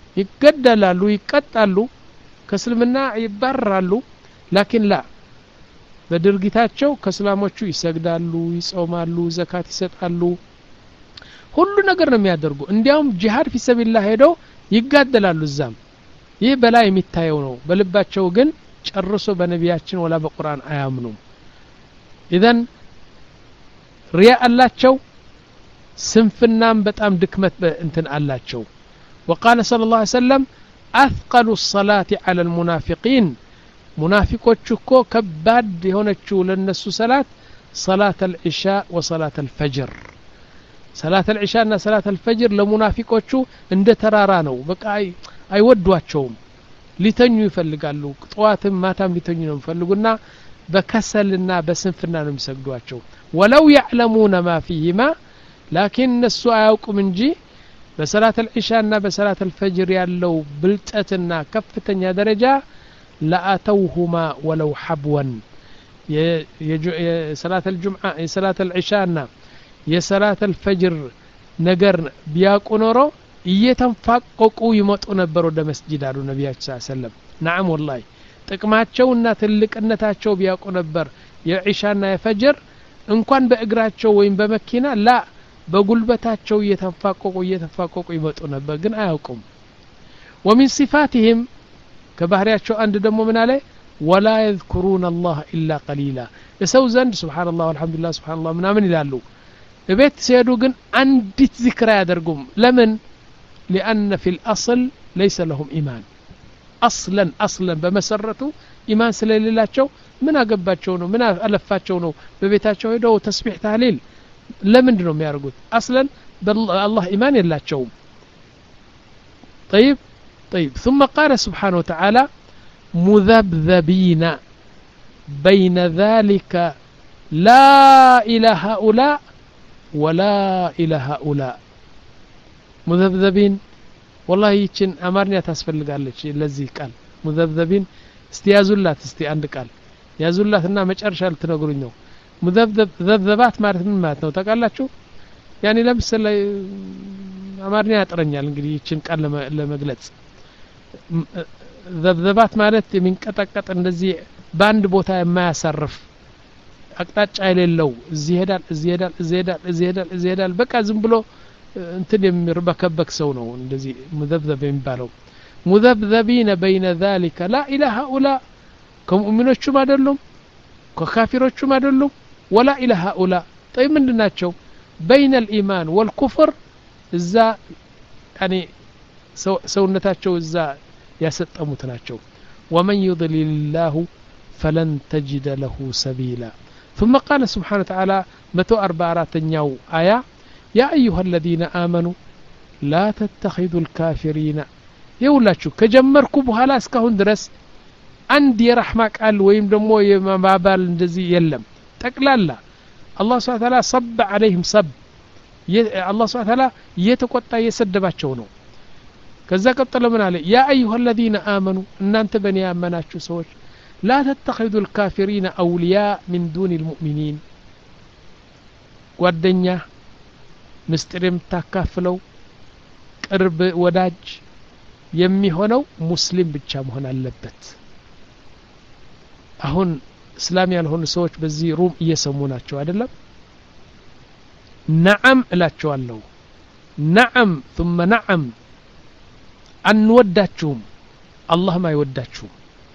ይገደላሉ ይቀጣሉ ከስልምና ይባረራሉ ላኪን ላ በድርጊታቸው ከእስላሞቹ ይሰግዳሉ ይጾማሉ ዘካት ይሰጣሉ ሁሉ ነገር ነው የሚያደርጉ እንዲያውም ጂሃድ ፊሰቢላህ ሄደው ይጋደላሉ እዛም ይህ በላይ የሚታየው ነው በልባቸው ግን ጨርሶ በነቢያችን ወላ በቁርአን አያምኑም ኢዘን ሪያ አላቸው ስንፍናም በጣም ድክመት እንትን አላቸው وقال صلى الله عليه وسلم أثقل الصلاة على المنافقين منافقوች እኮ ከባድ የሆነችው ለነሱ ሰላት صلاة العشاء وصلاة الفجر صلاة العشاء እና صلاة الفجر ለሙናፊቆቹ እንደ ተራራ ነው በቃ አይወዷቸውም ሊተኙ ይፈልጋሉ ጧትም ማታም ሊተኙ ነው ይፈልጉና በከሰልና በስንፍና ነው የሚሰግዷቸው ولو يعلمون ما فيهما لكن እነሱ አያውቁም እንጂ በሰላት العشاء እና በሰላት الفجر ያለው ብልጠትና ከፍተኛ ደረጃ لاتوهما ولو حبوا የሰላት الجمعه የሰላት العشاء እና የሰላት الفجر ነገር ቢያውቁ ኖሮ እየተንፋቀቁ ይመጡ ነበር ወደ መስጂድ አሉ ነብያችን ሰለላሁ ዐለይሂ ወሰለም نعم والله ጥቅማቸውና ትልቅነታቸው ቢያውቁ ነበር የዒሻና የፈጅር እንኳን በእግራቸው ወይም በመኪና ላ በጉልበታቸው እየተንፋቀቁ እየተንፋቀቁ ይመጡ ነበር ግን አያውቁም ومن صفاتهم ከባህሪያቸው አንድ ደግሞ ምን አለ ولا يذكرون الله الا قليلا የሰው ዘንድ سبحان الله والحمد لله سبحان الله ምናምን ይላሉ እቤት ሲሄዱ ግን አንዲት ዚክራ ያደርጉም ለምን لأن في الأصل ليس لهم إيمان أصلا أصلا بمسرته إيمان سليلاቸው ምን አገባቸው ነው ምን አለፋቸው ነው በቤታቸው ሄደው ተስቢህ ታህሊል ለምንድን ነው የሚያርጉት أصلا بالله إيمان የላቸውም طيب طيب ثم قال سبحانه وتعالى مذبذبين بين ذلك لا إلى هؤلاء ولا إلى هؤلاء مذبذبين والله ይችን አማርኛ ታስፈልጋለች ለዚህ ቃል مذبذبين استيازولات እስቲ አንድ ቃል ያዙላትና መጨረሻ ልትነግሩኝ ነው مذبذب ذبذبات ማለት ምን ማለት ነው ታውቃላችሁ ያኒ ለምሳሌ አማርኛ ያጥረኛል እንግዲህ ይችን ቃል ለመግለጽ ذبذبات ማለት የሚንቀጠቀጥ እንደዚህ በአንድ ቦታ የማያሳርፍ አቅጣጫ የሌለው እዚህ ሄዳል እዚህ ሄዳል እዚህ ሄዳል እዚህ ሄዳል እዚህ ሄዳል በቃ ዝም ብሎ እንትን የሚርበከበክ ሰው ነው እንደዚህ مذبذب የሚባለው مذبذبين بين ذلك لا إله هؤلاء ከሙእሚኖቹም አይደሉም ከካፊሮቹም አይደሉም ولا إله هؤلاء طيب ምንድናቸው بين الإيمان والكفر እዛ يعني ሰውነታቸው እዛ ያሰጠሙት ናቸው ومن يضلل الله فلن تجد له سبيلا ثم قال سبحانه وتعالى مئة وأربعة ኛው آية يا أيها الذين آمنوا لا تتخذوا الكافرين يولاچو ከጀመርኩ በኋላ እስካሁን ድረስ አንድ የረህማ ቃል ወይም ደግሞ የማባል እንደዚህ የለም ጠቅላላ አላህ Subhanahu Wa Ta'ala صب عليهم صب አላህ Subhanahu Wa Ta'ala የተቆጣ የሰደባቸው ነው ከዛ ቀጥሎ ምን አለ يا أيها الذين آمنوا እናንተ በእኔ ያመናችሁ ሰዎች لا تتخذوا الكافرين أولياء من دون المؤمنين ጓደኛ ምስጢርም ታካፍለው ቅርብ ወዳጅ የሚሆነው ሙስሊም ብቻ መሆን አለበት አሁን እስላም ያልሆኑ ሰዎች በዚህ ሩም እየሰሙ ናቸው አይደለም ነዓም እላቸዋለሁ ነዓም ثم ነዓም አንወዳችሁም አላህም አይወዳችሁም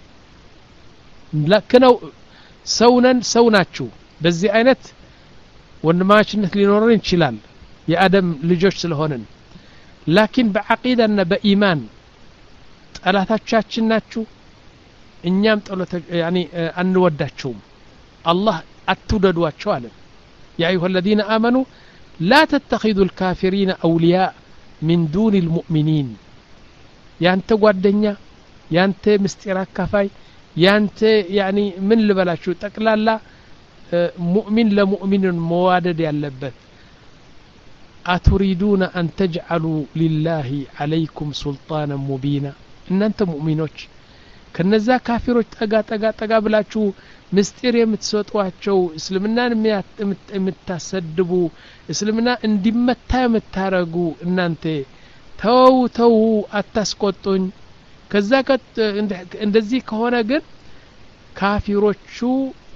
ለከነው ሰውነን ሰው ናችሁ በዚህ አይነት ወንድማችነት ሊኖረን ይችላል የአደም ልጆች ስለሆነን ላኪን በአቂዳና በኢማን ጠላታቻችን ናችሁ እኛም ጠላታ ያኒ አንወዳቸውም አላህ አትውደዷቸው አለ يا أيها الذين آمنوا لا تتخذوا الكافرين أولياء من دون المؤمنين ያንተ ጓደኛ ያንተ ምስጢር አካፋይ ያንተ ያኒ ምን ልበላችሁ ጠቅላላ ሙእሚን ለሙእሚን መዋደድ ያለበት أتريدون أن تجعلوا لله عليكم سلطانا مبينا እናንተ ሙእሚኖች ከነዛ ካፊሮች ጠጋ ጠጋ ጠጋ ብላችሁ ምስጢር የምትሰጧቸው እስልምናን የምታሰድቡ እስልምና እንዲመታ የምታረጉ እናንተ ተው ተው አታስቆጡኝ ከዛ እንደዚህ ከሆነ ግን ካፊሮቹ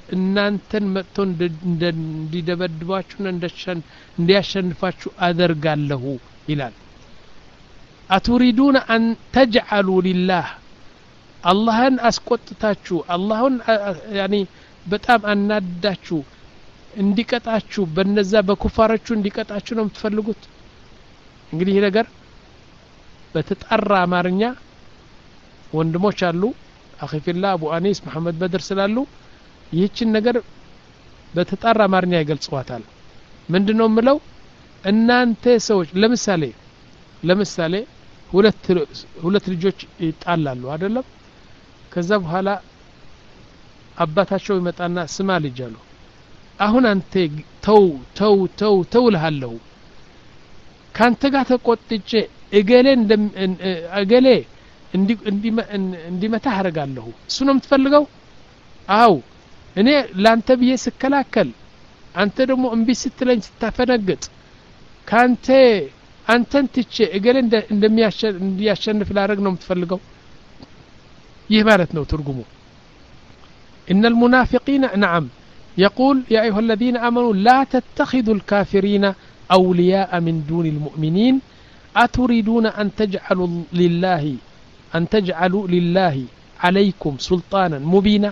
እናንተን መጥቶ እንዲደበድባችሁና እንደሸን እንዲያሸንፋችሁ አደርጋለሁ ይላል አቱሪዱን አን ተጅዐሉ ሊላህ አላህን አስቆጥታችሁ አላህን ያኒ በጣም አናዳችሁ እንዲቀጣችሁ በነዛ በኩፋሮቹ እንዲቀጣችሁ ነው የምትፈልጉት እንግዲህ ይሄ ነገር በተጣራ አማርኛ ወንድሞች አሉ አኺፊላ አቡ አኒስ መሐመድ በድር ስላሉ ይህችን ነገር በተጣራ አማርኛ ይገልጽዋታል ምንድነው ምለው እናንተ ሰዎች ለምሳሌ ለምሳሌ ሁለት ሁለት ልጆች ይጣላሉ አይደለም ከዛ በኋላ አባታቸው ይመጣና ስማ ልጅ አሉ አሁን አንተ ተው ተው ተው ተው ለሃለው ካንተ ጋር ተቆጥጬ እገሌ እገሌ እንዲ እንዲመታ አደርጋለሁ እሱ ነው የምትፈልገው አው እኔ ላንተ ብዬ ስከላከል አንተ ደግሞ እንቢ ስትለኝ ስታፈነግጥ ካንተ አንተን ትቼ እገሌ እንደሚያሸንፍ ላደርግ ነው የምትፈልገው ይህ ማለት ነው ትርጉሙ إن المنافقين نعم يقول يا أيها الذين آمنوا لا تتخذوا الكافرين أولياء من دون المؤمنين أتريدون أن تجعلوا لله أن تجعلوا لله عليكم سلطانا مبينا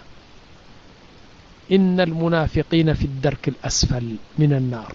إن المنافقين في الدرك الأسفل من النار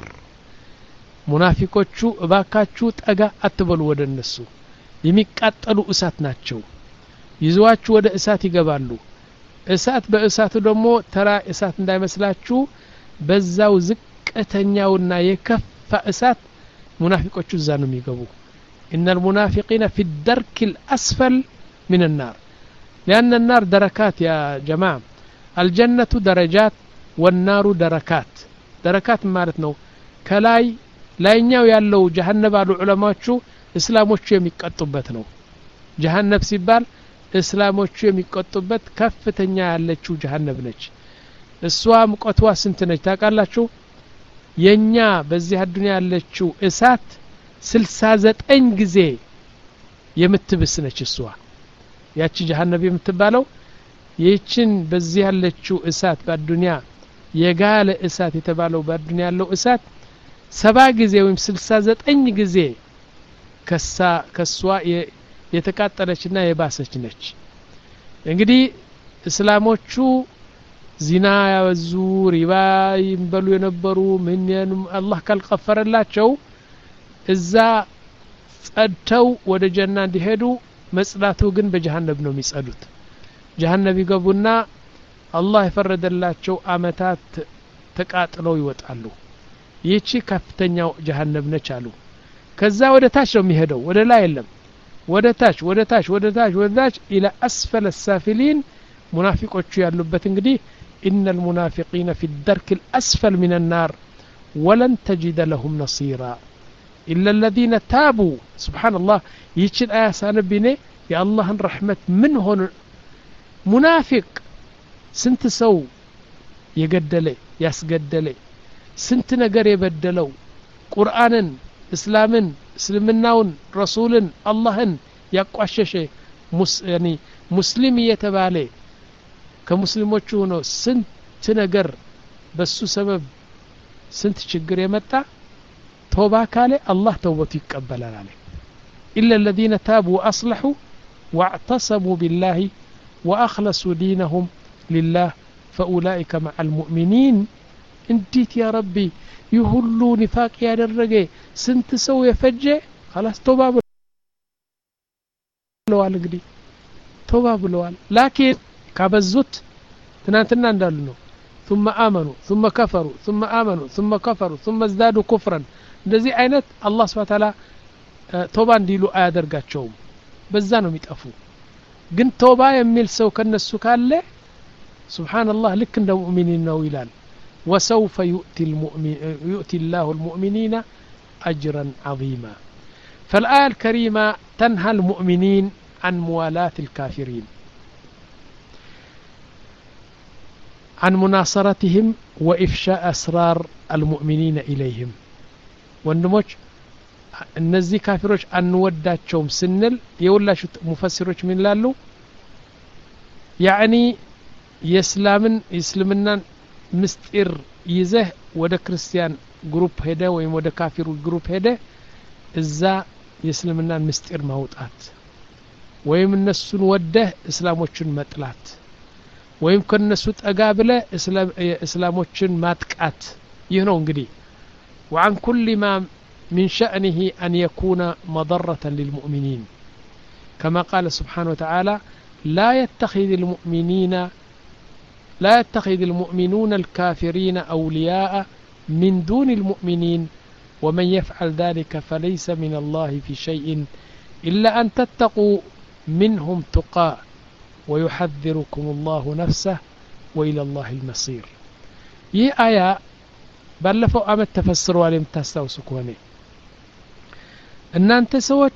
منافقوቹ እባካችሁ ጠጋ አትበሉ ወደ እነሱ የሚቃጠሉ እሳት ናቸው ይዟችሁ ወደ እሳት ይገባሉ እሳት በእሳቱ ደግሞ ተራ እሳት እንዳይመስላችሁ በዛው ዝቅተኛውና የከፋ እሳት ሙናፊቆቹ እዛ ነው የሚገቡ إن المنافقين في الدرك الأسفل من النار لأن النار دركات يا جماعة الجنة درجات والنار دركات دركات ማለት ነው ከላይ ላይኛው ያለው ጀሃነም አሉ ዑለማዎቹ እስላሞቹ የሚቀጡበት ነው ጀሃነም ሲባል እስላሞቹ የሚቀጡበት ከፍተኛ ያለችው ጀሃነም ነች እሷ ሙቀቷ ስንት ነች ታውቃላችሁ የኛ በዚህ አዱንያ ያለችው እሳት ስልሳ ዘጠኝ ጊዜ የምትብስ ነች እሷ ያቺ ጀሃነም የምትባለው ይህችን በዚህ ያለችው እሳት በአዱንያ የጋለ እሳት የተባለው በአዱንያ ያለው እሳት ሰባ ጊዜ ወይም ስልሳ ዘጠኝ ጊዜ ከሳ ከሷ የተቃጠለችና የባሰች ነች እንግዲህ እስላሞቹ ዚና ያወዙ ሪባ ይንበሉ የነበሩ ምን ያንም አላህ ካልቀፈረላቸው እዛ ጸድተው ወደ ጀና እንዲሄዱ መጽላቱ ግን በጀሃነም ነው የሚጸዱት ጀሃነም ይገቡና አላህ የፈረደላቸው አመታት ተቃጥለው ይወጣሉ ይህቺ ከፍተኛው ጀሃነም ነች አሉ ከዛ ወደ ታች ነው የሚሄደው ወደ ላይ የለም ወደ ታች ወደ ታች ወደ ታች ወደ ታች الى اسفل السافلين ሙናፊቆቹ ያሉበት እንግዲህ ان المنافقين في الدرك الاسفل من النار ولن تجد لهم نصيرا الا الذين تابوا سبحان الله ይችን አያ ሳነብኔ የአላህን ረህመት ምን ሆነ ሙናፊቅ ስንት ሰው የገደለ ያስገደለ ስንት ነገር የበደለው ቁርአንን እስላምን እስልምናውን ረሱልን አላህን ያቋሸሸ ሙስሊም ሙስሊም የተባለ ከሙስሊሞቹ ሆኖ ስንት ነገር በሱ ሰበብ ስንት ችግር የመጣ توبة كالي الله توبته يقبل عليه إلا الذين تابوا وأصلحوا واعتصموا بالله وأخلصوا دينهم لله فأولئك مع المؤمنين انتيت يا ربي يهلوا نفاق يا درجة سنت سو يفجع خلاص توبة بلوال قدي توبة بلوال لكن كابزوت تنانتنا ندالنو ثم آمنوا ثم كفروا ثم آمنوا ثم كفروا ثم ازدادوا كفرا እንደዚህ አይነት አላህ Subhanahu Wa Ta'ala ቶባ እንዲሉ አያደርጋቸውም በዛ ነው የሚጠፉ ግን ቶባ የሚል ሰው ከነሱ ካለ ሱብሃንአላህ ልክ እንደ ሙእሚኒን ነው ይላል وسوف يؤتي المؤمن يؤتي الله المؤمنين أجرا عظيما فالآية الكريمة تنهى المؤمنين عن موالاة الكافرين عن مناصرتهم وإفشاء أسرار المؤمنين إليهم ወንድሞች እነዚህ ካፊሮች አንወዳቸውም ስንል የወላሽ ሙፈሲሮች ምን ይላሉ ያኒ የእስላምን እስልምናን ምስጢር ይዘህ ወደ ክርስቲያን ግሩፕ ሄደ ወይም ወደ ካፊሩ ግሩፕ ሄደ እዛ የእስልምናን ምስጢር ማውጣት ወይም እነሱን ወደህ እስላሞችን መጥላት ወይም ከነሱ ጠጋ ብለ እስላሞችን ማጥቃት ይህ ነው እንግዲህ وعن كل ما من شأنه أن يكون مضرة للمؤمنين كما قال سبحانه وتعالى لا يتخذ المؤمنين لا يتخذ المؤمنون الكافرين أولياء من دون المؤمنين ومن يفعل ذلك فليس من الله في شيء إلا أن تتقوا منهم تقاء ويحذركم الله نفسه وإلى الله المصير ይህ አያ ባለፈው አመት ተፈስሯል የምታስታውሱ ከሆነ እናንተ ሰዎች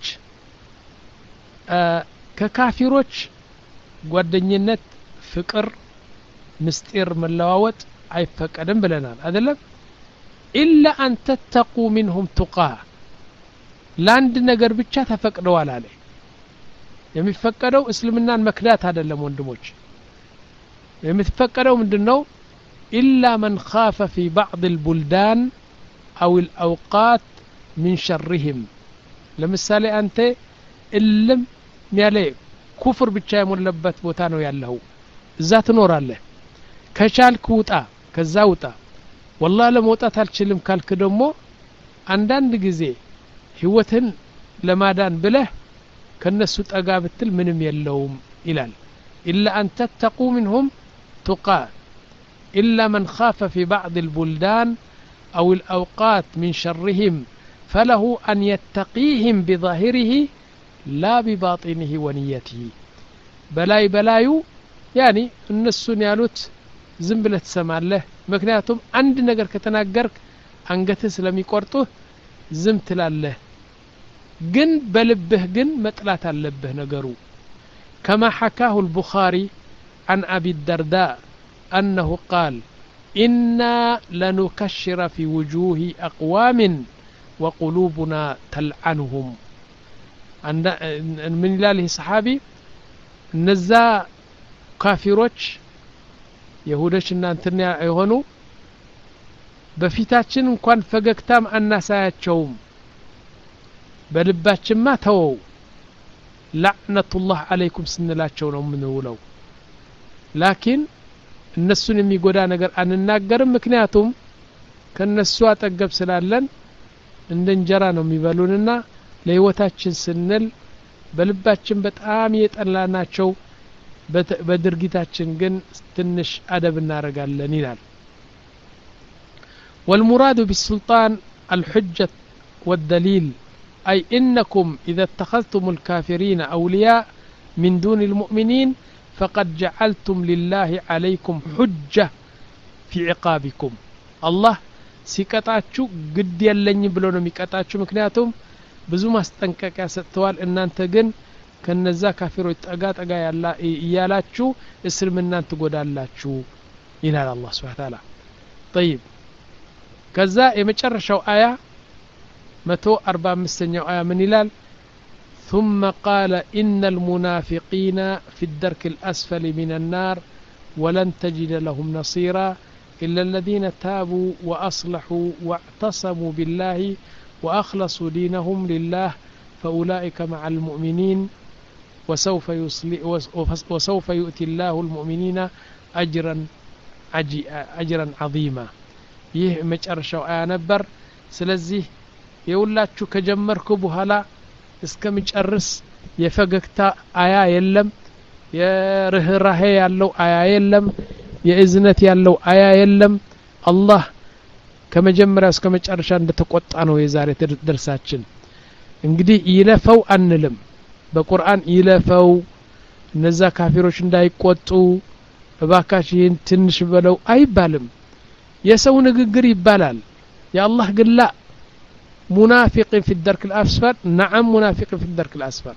ከካፊሮች ጓደኝነት ፍቅር ምስጢር መለዋወጥ አይፈቀድም ብለናል አይደለም إلا أن تتقوا منهم تقاء ላንድ ነገር ብቻ ተፈቅደዋል አለ የሚፈቀደው እስልምናን መክዳት አይደለም ወንድሞች የሚፈቀደው ምንድነው إلا من خاف في بعض البلدان أو الأوقات من شرهم ለምሳሌ አንተ እልም ያለ ኩፍር ብቻ የሞለበት ቦታ ነው ያለው እዛ ትኖራለህ ከቻልክ ውጣ ከዛ ውጣ والله ለመውጣት አልችልም ካልክ ደግሞ አንዳንድ ጊዜ ህይወትን ለማዳን ብለህ ከነሱ ጠጋ ብትል ምንም የለውም ይላል إلا أن تتقوا منهم تقاء إلا من خاف في بعض البلدان أو الأوقات من شرهم فله أن يتقيهم بظاهره لا بباطنه ونيته بلاي بلايو يعني النسون يالوت زنبلة تسمع له مكنياتهم عند نجر كتناجرك أنجتس لم يقرطه زمت له جن بلبه جن متلات اللبه نجرو كما حكاه البخاري عن أبي الدرداء أنه قال إنا لنكشر في وجوه أقوام وقلوبنا تلعنهم من الله صحابي نزا كافروش يهودش እናንተኛ አይሆኑ በፊታችን እንኳን ፈገግታም አናሳያቸውም በልባችንማ ተወው لعنة عليكم ስንላቸው ነው ምንውለው ላኪን እነሱን የሚጎዳ ነገር አንናገርም ምክንያቱም ከነሱ አጠገብ ስላለን እንደ እንጀራ ነው የሚበሉንና ለህይወታችን ስንል በልባችን በጣም የጠላናቸው بدرجتاችን ግን ትንሽ አደብ እናረጋለን ይላል والمراد بالسلطان الحجة والدليل أي إنكم إذا اتخذتم الكافرين أولياء من دون المؤمنين فقد جعلتم لله عليكم حجة في عقابكم الله ሲቀጣችሁ ግድ ያለኝ ብሎ ነው የሚቀጣችሁ ምክንያቱም ብዙ ማስጠንቀቂያ ሰጥተዋል እናንተ ግን ከነዛ ካፊሮች ጠጋ ጠጋ ያላ ይያላችሁ እስልምናን ትጎዳላችሁ ይላል አላህ Subhanahu Wa Ta'ala طيب ከዛ የመጨረሻው አያ مئة وأربعة وخمسين አያ ምን ይላል ثم قال إن المنافقين في الدرك الأسفل من النار ولن تجد لهم نصيرا إلا الذين تابوا وأصلحوا واعتصموا بالله وأخلصوا دينهم لله فأولئك مع المؤمنين وسوف يصلي وسوف يؤتي الله المؤمنين أجرا أجرا عظيما ይህ መጨረሻው አያ ነበር ስለዚህ የውላችሁ ከጀመርኩ በኋላ እስከምጨርስ የፈገግታ አያ የለም የርህራሄ ያለው አያ የለም የእዝነት ያለው አያ የለም አላህ ከመጀመሪያ እስከ መጨረሻ እንደተቆጣ ነው የዛሬ ድርሳችን እንግዲህ ይለፈው አንልም በቁርአን ይለፈው እነዛ ካፊሮች እንዳይቆጡ እባካሽ ይህን ትንሽ በለው አይባልም የሰው ንግግር ይባላል የአላህ ግላ منافق في الدرك الأسفل نعم منافق في الدرك الأسفل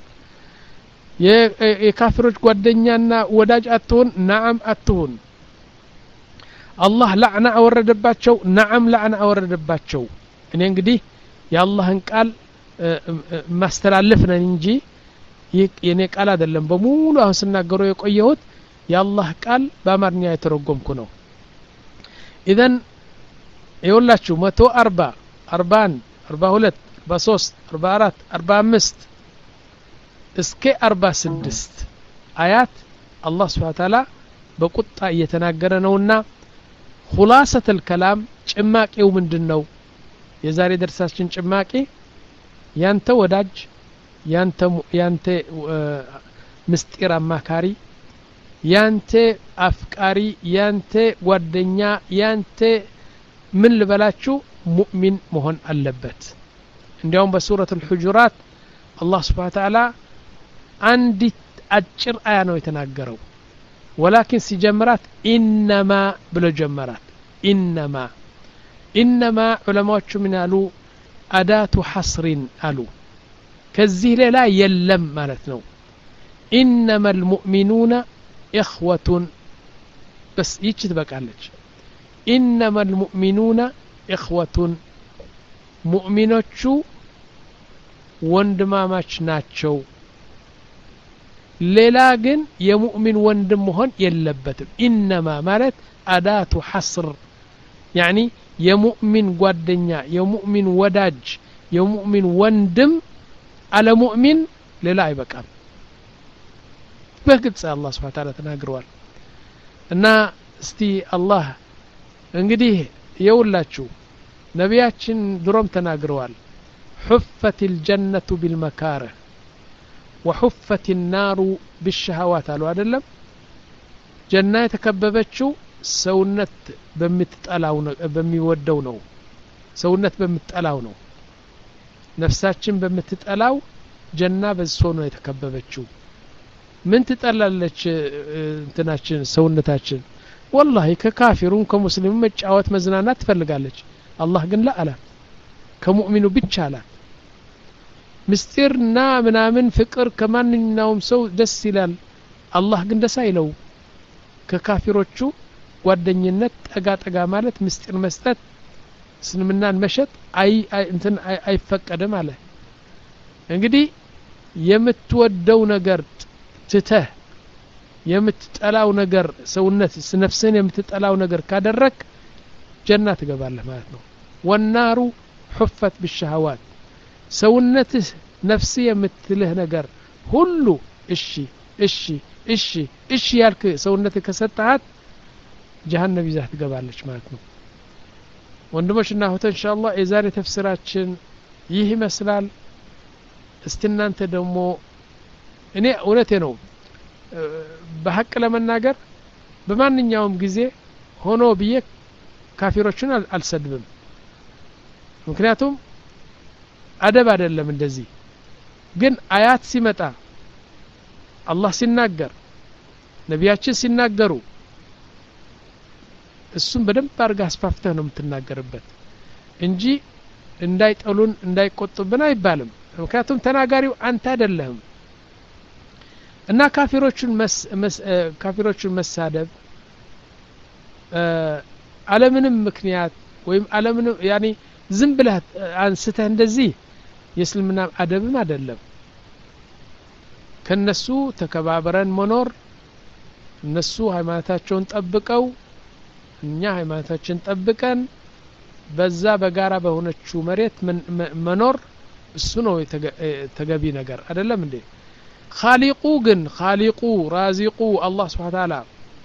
የካፊሮች ጓደኛና ወዳጅ አትሁን نعم አትሁን الله لعنة አወረደባቸው نعم لعنة አወረደባቸው እኔ እንግዲህ የአላህን ቃል ማስተላለፍ ነን እንጂ የኔ ቃል አይደለም በሙሉ አሁን ስናገረው የቆየሁት የአላህ ቃል በአማርኛ የተረጎምኩ ነው ኢዘን ይኸውላችሁ መቶ አርባ አርባ አንድ አርባ ሁለት አርባ ሶስት አርባ አራት አርባ አምስት እስከ አርባ ስድስት አያት አላህ Subhanahu Wa Ta'ala በቁጣ እየተናገረ ነውና خلاصة الكلام ጭማቂው ምንድነው የዛሬ ደርሳችን ጭማቂ ያንተ ወዳጅ ያንተ ያንተ ምስጢር አማካሪ ያንተ አፍቃሪ ያንተ ጓደኛ ያንተ ምን ልበላችሁ ሙእሚን መሆን አለበት እንዲያውም በሱረቱ الحجرات አላህ Subhanahu Wa Ta'ala አንዲት አጭር አያ ነው የተናገረው ولكن ሲጀምራት انما ብሎ ጀመራት انما انما ዑለማዎቹ ምን አሉ አዳቱ ሐስሪን አሉ ከዚህ ሌላ የለም ማለት ነው انما المؤمنون اخوة بس ይች ትበቃለች انما المؤمنون اخوة ሙእሚኖቹ ወንድማማች ናቸው ሌላ ግን የሙእሚን ወንድም መሆን የለበትም انما ማለት አዳቱ ሐስር يعني የሙእሚን ጓደኛ የሙእሚን ወዳጅ የሙእሚን ወንድም አለ ሙእሚን ሌላ አይበቃም በግልጽ አላህ Subhanahu Wa Ta'ala ተናግሯል እና እስቲ አላህ እንግዲህ የውላችሁ ነቢያችን ድሮም ተናግረዋል حفت الجنة بالمكاره وحفت النار بالشهوات አሉ አይደለም ጀና የተከበበችው ሰውነት በምትጠላው ነው በሚወደው ነው ሰውነት በምትጠላው ነው ነፍሳችን በምትጠላው ጀና በሶ ነው የተከበበችው ምን ትጠላለች እንትናችን ሰውነታችን والله ከካፊሩን ከሙስሊሙ መጫወት መዝናናት ትፈልጋለች አላህ ግን ለአላ ከሙእሚኑ ብቻ አላ ምስጢርና ምናምን ፍቅር ከማንኛውም ሰው ደስ ይላል አላህ ግን ደስ አይለው ከካፊሮቹ ጓደኝነት ጠጋ ጠጋ ማለት ምስጢር መስጠት እስልምናን መሸጥ አይ እንትን አይፈቀድም አለ እንግዲህ የምትወደው ነገር ትተህ የምትጠላው ነገር ሰውነት ነፍስን የምትጠላው ነገር ካደረክ ጀና ትገባለህ ማለት ነው ወናሩ حفت بالشهوات ሰውነትህ ነፍስ የምትልህ ነገር ሁሉ እሺ እሺ እሺ እሺ ያልክ ሰውነትህ ከሰጣት ጀሃነም ይዛህ ትገባለች ማለት ነው ወንድሞችና እህቶች ኢንሻአላህ የዛሬ ተፍሲራችን ይህ ይመስላል እስቲ እናንተ ደግሞ እኔ እውነቴ ነው በሐቅ ለመናገር በማንኛውም ጊዜ ሆኖ ብዬ ካፊሮችን አልሰድብም ምክንያቱም አደብ አይደለም እንደዚህ ግን አያት ሲመጣ አላህ ሲናገር ነቢያችን ሲናገሩ እሱም በደንብ አርጋ አስፋፍተህ ነው የምትናገርበት እንጂ እንዳይጠሉን እንዳይቆጡብን አይባልም ምክንያቱም ተናጋሪው አንተ አይደለህም እና ካፊሮችን ካፊሮችን መሳደብ ዓለምንም ምክንያት ወይም ዓለምንም ያኒ ዝም ብለህ አንስተህ እንደዚህ የእስልምና አደብም አይደለም ከነሱ ተከባብረን መኖር እነሱ ሃይማኖታቸውን ጠብቀው እኛ ሃይማኖታችንን ጠብቀን በዛ በጋራ በሆነችው መሬት መኖር እሱ ነው ተገቢ ነገር አይደለም እንዴ خالقو ግን خالقو رازقو الله سبحانه وتعالى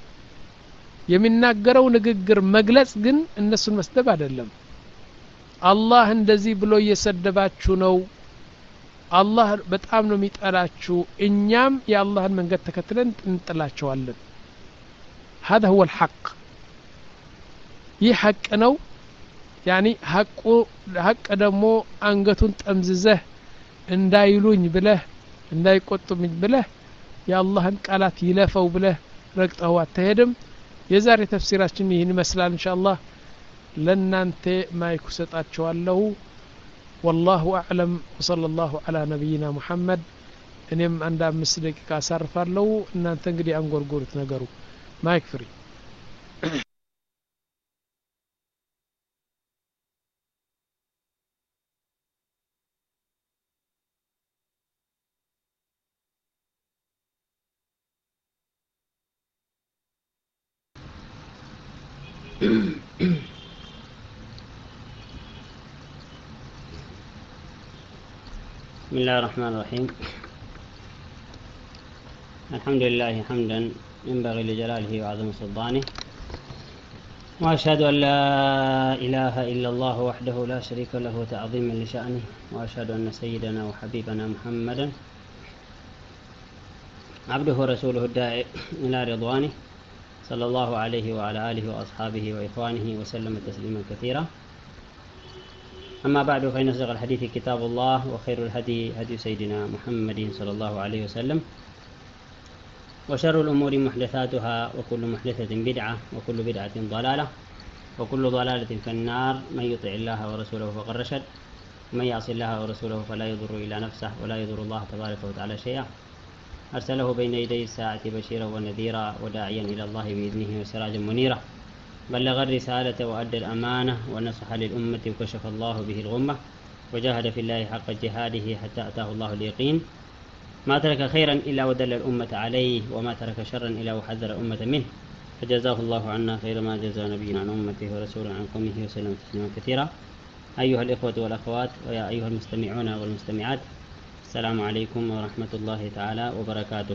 የሚናገረው ንግግር መግለጽ ግን እነሱን መስደብ አይደለም አላህ እንደዚህ ብሎ እየሰደባችሁ ነው አላህ በጣም ነው የሚጠላችሁ እኛም የአላህን መንገድ ተከትለን እንጥላቸዋለን هذا هو الحق ይህ ሐቅ ነው يعني ሐቁ ሐቅ ደግሞ አንገቱን ጠምዝዘህ እንዳይሉኝ ብለህ እንዳይቆጡኝ ብለህ የአላህን ቃላት ይለፈው ብለህ ረግጠው አትሄድም የዛሬ ተፍሲራችን ይህን ይመስላል ኢንሻአላህ ለናንተ ማይኩ ሰጣቸዋለሁ والله اعلم وصلى الله على نبينا محمد እኔም አንድ አምስት ደቂቃ አሳርፋለሁ እናንተ እንግዲህ አንጎርጎሩት ነገሩ ማይክ ፍሪ بسم الله الرحمن الرحيم. الحمد لله حمدا ينبغي لجلاله وعظم سلطانه، وأشهد أن لا إله إلا الله وحده لا شريك له تعظيما لشأنه، وأشهد أن سيدنا وحبيبنا محمدا عبده ورسوله الداعي إلى رضوانه صلى الله عليه وعلى آله وأصحابه وإخوانه وسلم تسليما كثيرا. أما بعد، فإن أصدق الحديث كتاب الله، وخير الهدي هدي سيدنا محمد صلى الله عليه وسلم، وشر الأمور محدثاتها، وكل محدثة بدعة، وكل بدعة ضلالة، وكل ضلالة في النار. من يطع الله ورسوله فقد رشد، ومن يعص الله ورسوله فلا يضر إلا نفسه ولا يضر الله تبارك وتعالى شيئا. أرسله بين يدي الساعة بشيرا ونذيرا وداعيا إلى الله بإذنه وسراجا منيرا. بلغ الرسالة وأدى الأمانة ونصح للأمة وكشف الله به الغمة، وجاهد في الله حق جهاده حتى أتاه الله اليقين. ما ترك خيرا إلا ودل الأمة عليه، وما ترك شرا إلا وحذر الأمة منه، فجزاه الله عنا خير ما جزى نبينا عن أمته ورسولا عن قومه وسلم تسليما كثيرا. أيها الإخوة والأخوات، ويا أيها المستمعون والمستمعات، السلام عليكم ورحمة الله تعالى وبركاته.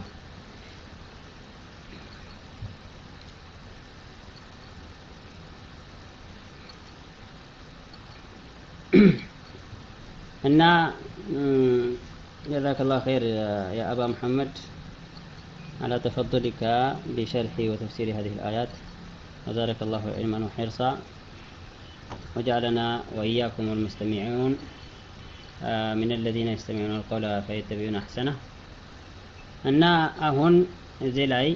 እና جزاك الله خير يا أبا محمد على تفضلك بشرح وتفسير هذه الآيات، وزارك الله علما وحرصا، وجعلنا وإياكم والمستمعون من الذين يستمعون القول فيتبعون أحسنه. እና አሁን እዚህ ላይ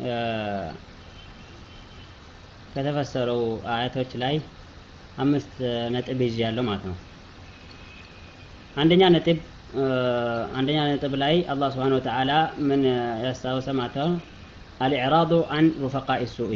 ከተፈሰረው አያቶች ላይ አምስት ነጥብ ይዣለሁ ማለት ነው። አንደኛ ነጥብ አንደኛ ነጥብ ላይ አላህ Subhanahu Wa Ta'ala ምን ያስታውሰ ማለት ነው? الإعراض عن رفقاء السوء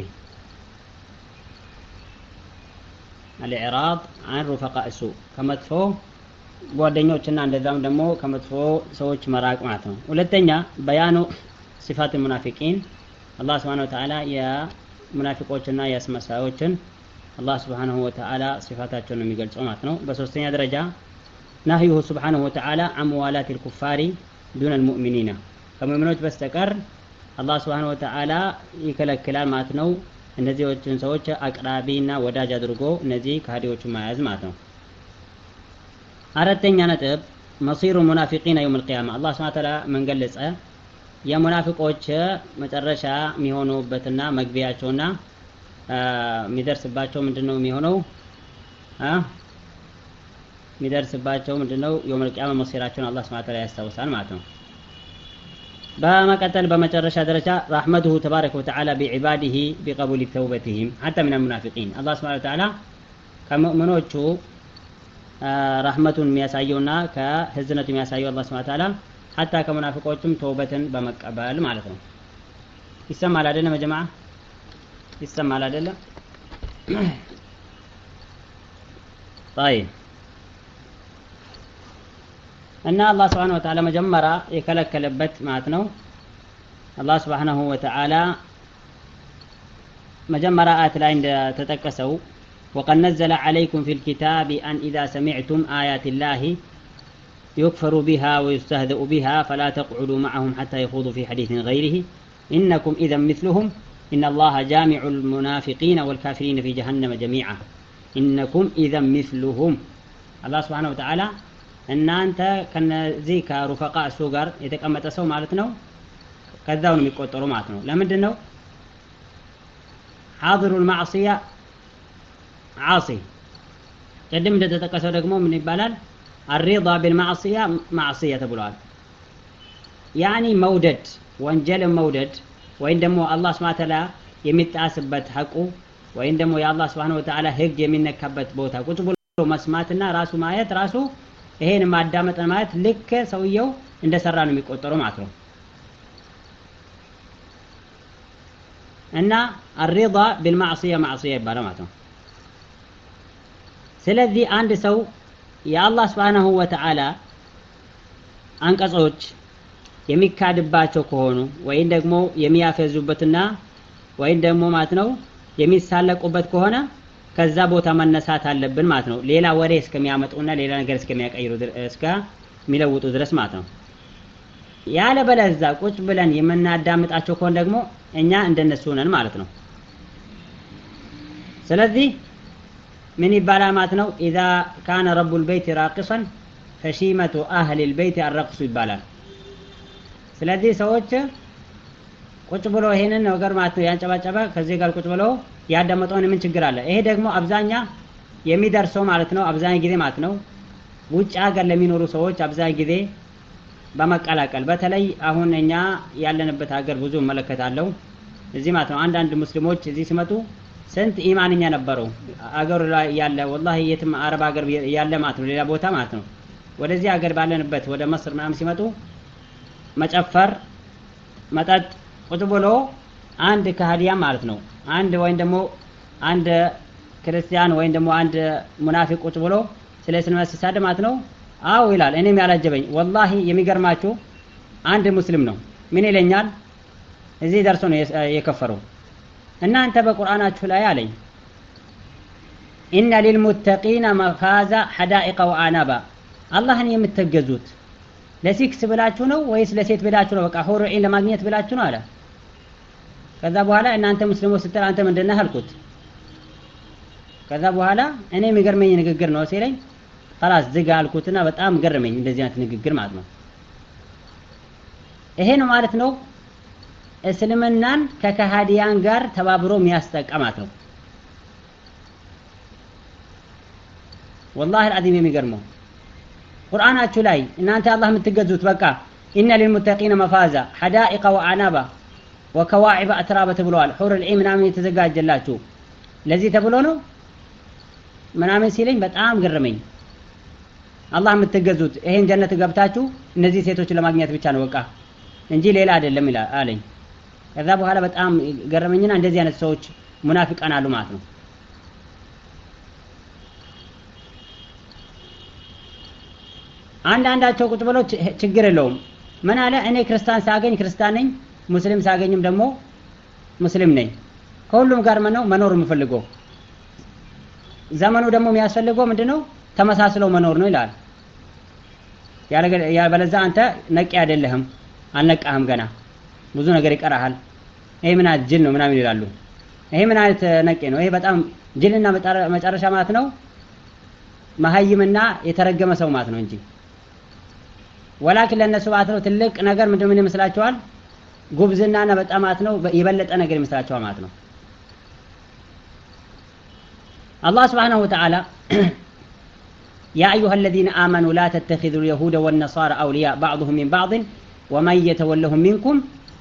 الإعراض عن رفقاء السوء ከመጥፎ ጓደኞችና እንደዛም ደግሞ ከመጥፎ ሰዎች መራቅ ማለት ነው። ሁለተኛ በያኑ ሲፋት ሙናፊቂን አላህ Subhanahu Wa Ta'ala የሙናፊቆችና የአስመሳዮችን አላህ Subhanahu Wa Ta'ala ሲፋታቸውን የሚገልጸው ማለት ነው። በሶስተኛ ደረጃ نهيه سبحانه وتعالى عن موالاة الكفار دون المؤمنين، ከሙእሚኖች በስተቀር አላህ Subhanahu Wa Ta'ala ይከለክላል ማለት ነው። እነዚህዎችን ሰዎች አቅራቢና ወዳጅ አድርጎ እነዚህ ከሃዲዎችን መያዝ ማለት ነው። አራተኛ ነጥብ መሲሩ ሙናፊቂን የውም القيامة አላህ Subhanahu Wa Ta'ala ምን ገለጸ? የሙናፊቆች መጨረሻ የሚሆኑበትና መግቢያቸውና የሚደርስባቸው ምንድነው የሚሆነው? አ የሚደርስባቸው ምንድነው? የውም القيامة መሲራቸውን አላህ Subhanahu Wa Ta'ala ያስታውሳል ማለት ነው። በመቀጠል በመጨረሻ ደረጃ رحمته تبارك وتعالى بعباده بقبول توبتهم حتى من المنافقين አላህ Subhanahu Wa Ta'ala ከሙእሚኖቹ ረህመቱን የሚያሳየውና ከህዝነቱ የሚያሳየው አላህ Subhanahu Wa Ta'ala حتى ከሙናፊቆችም ተውበትን በመቀበል ማለት ነው። ይሰማል አይደለም ጀማዓ? ይሰማል አይደለም? طيب እና አላህ Subhanahu Wa Ta'ala መጀመሪያ የከለከለበት ማለት ነው። አላህ Subhanahu Wa Ta'ala መጀመሪያ አያት ላይ እንደተጠቀሰው وقد نزل عليكم في الكتاب أن إذا سمعتم آيات الله يكفر بها ويستهزأ بها فلا تقعدوا معهم حتى يخوضوا في حديث غيره إنكم إذا مثلهم إن الله جامع المنافقين والكافرين في جهنم جميعا إنكم إذا مثلهم الله سبحانه وتعالى እናንተ ከነዚህ ከሩፈቃ እሱ ጋር የተቀመጠ ሰው ማለት ነው ከዛው ነው የሚቆጠሩ ማለት ነው። ለምንድን ነው? حاضر المعصية عاصي ቅድም እንደተጠቀሰው ደግሞ ምን ይባላል? الرضا بالمعصية معصية ተብሏል። ያኒ መውደድ ወንጀል መውደድ ወይም ደግሞ አላህ Subhanahu Wa Ta'ala የሚጣስበት ሐቁ ወይም ደግሞ የአላህ Subhanahu Wa Ta'ala ህግ የሚነካበት ቦታ ቁጭ ብሎ መስማትና ራሱ ማየት ራሱ ይሄን ማዳመጥ ማለት ልክ ሰውየው እንደሰራ ነው የሚቆጠረው ማለት ነው። እና الرضا بالمعصية معصية ይባላል ማለት ነው። ስለዚህ አንድ ሰው የአላህ Subhanahu Wa Ta'ala አንቀጾች የሚካድባቸው ከሆኑ ወይም ደግሞ የሚያፈዙበትና ወይም ደግሞ ማለት ነው የሚሳለቁበት ከሆነ ከዛ ቦታ መነሳት አለብን ማለት ነው ሌላ ወሬ እስከሚያመጡና ሌላ ነገር እስከሚያቀይሩ እስከ ሚለውጡ ድረስ ማለት ነው ያለ በለዛ ቁጭ ብለን የምናዳምጣቸው ከሆነ ደግሞ እኛ እንደነሱ ነን ማለት ነው ስለዚህ ምን ይባላል ማለት ነው اذا كان رب البيت راقصا فشيمة اهل البيت الرقص ይባላል ስለዚህ ሰዎች ቁጭ ብሎ ይሄንን ነገር ማለት ነው ያንጨባጨባ ከዚህ ጋር ቁጭ ብሎ ያዳመጠውን ምን ችግር አለ ይሄ ደግሞ አብዛኛ የሚደርሰው ማለት ነው አብዛኛ ጊዜ ማለት ነው ውጭ ሀገር ለሚኖሩ ሰዎች አብዛኛ ጊዜ በመቀላቀል በተለይ አሁን እኛ ያለንበት ሀገር ብዙ መለከታለው እዚህ ማለት ነው አንድ አንድ ሙስሊሞች እዚህ ሲመጡ ስንት ኢማንኛ ነበሩ አገር ላይ ያለ والله የትም አረብ ሀገር ያለ ማለት ነው ሌላ ቦታ ማለት ነው ወደዚህ ሀገር ባለንበት ወደ መስር ምናምን ሲመጡ መጨፈር መጠጥ ቁጭ ብሎ አንድ ከሃዲያ ማለት ነው አንድ ወይ ደግሞ አንድ ክርስቲያን ወይ ደግሞ አንድ ሙናፊቅ ቁጭ ብሎ ስለ እስልምና ሲሳደብ ማለት ነው አው ይላል እኔም ያላጀበኝ والله የሚገርማችሁ አንድ ሙስሊም ነው ምን ይለኛል እዚህ ደርሶ ነው የከፈረው እናንተ በቁርአናችሁ ላይ አለኝ ኢነ ሊልሙተቂና መፋዛ حدائق وعنبا አላህን የምትገዙት ለሲክስ ብላችሁ ነው ወይስ ለሴት ብላችሁ ነው በቃ ሆሮ ዒን ለማግኘት ብላችሁ ነው አለ ከዛ በኋላ እናንተ ሙስሊሞች ስትል አንተ ምንድነህ አልኩት ከዛ በኋላ እኔ የሚገርመኝ ንግግር ነው ሲለኝ خلاص ዝጋ አልኩትና በጣም ገረመኝ እንደዚህ አይነት ንግግር ማለት ነው ይሄ ነው ማለት ነው እስልምናን ከከሃዲያን ጋር ተባብሮ የሚያስጠቀማት ነው والله العظيم የሚገርመው ቁርአናችሁ ላይ እናንተ አላህ የምትገዙት በቃ ኢነ للمتقين مفازا حدائق وعنبا وكواعب اترابا ተብሏል ሑር العين ምናምን የተዘጋጀላችሁ ለዚህ ተብሎ ነው ምናምን ሲለኝ በጣም ገረመኝ አላህ የምትገዙት ይሄን ጀነት ገብታችሁ እነዚህ ሴቶች ለማግኘት ብቻ ነው በቃ እንጂ ሌላ አይደለም ይላል አለኝ ከዛ በኋላ በጣም ገረመኝና እንደዚህ አይነት ሰዎች ሙናፊቃን አሉ ማለት ነው አንድ አንዳቸው ቁጭ ብለው ችግር የለውም ምን አለ እኔ ክርስቲያን ሳገኝ ክርስቲያን ነኝ ሙስሊም ሳገኝም ደግሞ ሙስሊም ነኝ ከሁሉም ጋር ነው መኖር የምፈልገው ዘመኑ ደግሞ የሚያስፈልገው ምንድነው ተመሳስለው መኖር ነው ይላል ያ በለዛ አንተ ነቂ አይደለህም አልነቃህም ገና ብዙ ነገር ይቀራሃል ይሄ ምን አጅል ነው ምናምን ይላሉ ይሄ ምን አይነት ነቂ ነው ይሄ በጣም ጅልና መጨረሻ ማለት ነው መሀይምና የተረገመ ሰው ማለት ነው እንጂ ወላኪን ለነሱ ማለት ነው ትልቅ ነገር ምንድነው ምን ይመስላችኋል ጉብዝናና በጣም ማለት ነው የበለጠ ነገር ይመስላችኋል ማለት ነው الله سبحانه وتعالى يا أيها الذين آمنوا لا تتخذوا اليهود والنصارى أولياء بعضهم من بعض ومن يتولهم منكم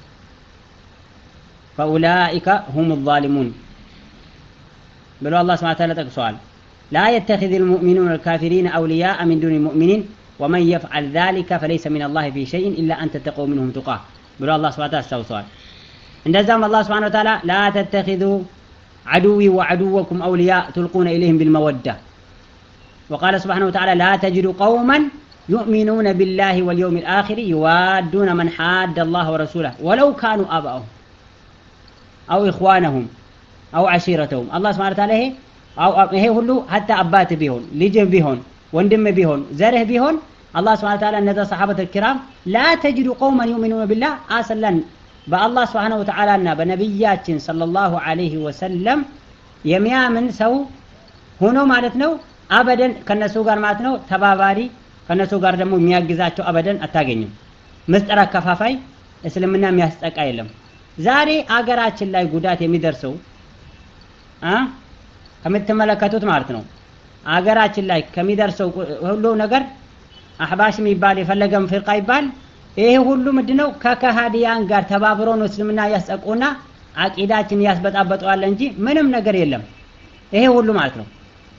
فأولئك هم الظالمون بل الله سبحانه وتعالى تقصال لا يتخذ المؤمنون الكافرين أولياء من دون المؤمنين ومن يفعل ذلك فليس من الله في شيء إلا أن تتقوا منهم تقاه بل الله سبحانه وتعالى استوصال عند زمان الله سبحانه وتعالى لا تتخذوا عدوي وعدوكم أولياء تلقون إليهم بالمودة وقال سبحانه وتعالى لا تجد قوما يؤمنون بالله واليوم الآخر يوادون من حاد الله ورسوله ولو كانوا آباءهم أو إخوانهم أو عشيرتهم الله سبحانه وتعالى أو هي كله حتى أبات بيهون لجه بيهون وندم بيهون زره بيهون الله سبحانه وتعالى نذا صحابة الكرام لا تجد قوما يؤمنون بالله أصلا بالله سبحانه وتعالى بنبيات صلى الله عليه وسلم يميامن سو هنا معناتنو أبدا كنسو غار معناتنو تباباري كنسو غار دمو የሚያግዛቸው أبدا አታገኙም መስጠራ ከፋፋይ እስልምና የሚያስጠቃ የለም ዛሬ አገራችን ላይ ጉዳት የሚደርሰው አ ከምትመለከቱት ማለት ነው አገራችን ላይ ከሚደርሰው ሁሉ ነገር አህባሽ የሚባል የፈለገም ፍርቃ ይባል ይሄ ሁሉ ምንድነው ከከሃዲያን ጋር ተባብሮ ነው እስልምና ያስጠቁና አቂዳችን ያስበጣበጣዋል እንጂ ምንም ነገር የለም ይሄ ሁሉ ማለት ነው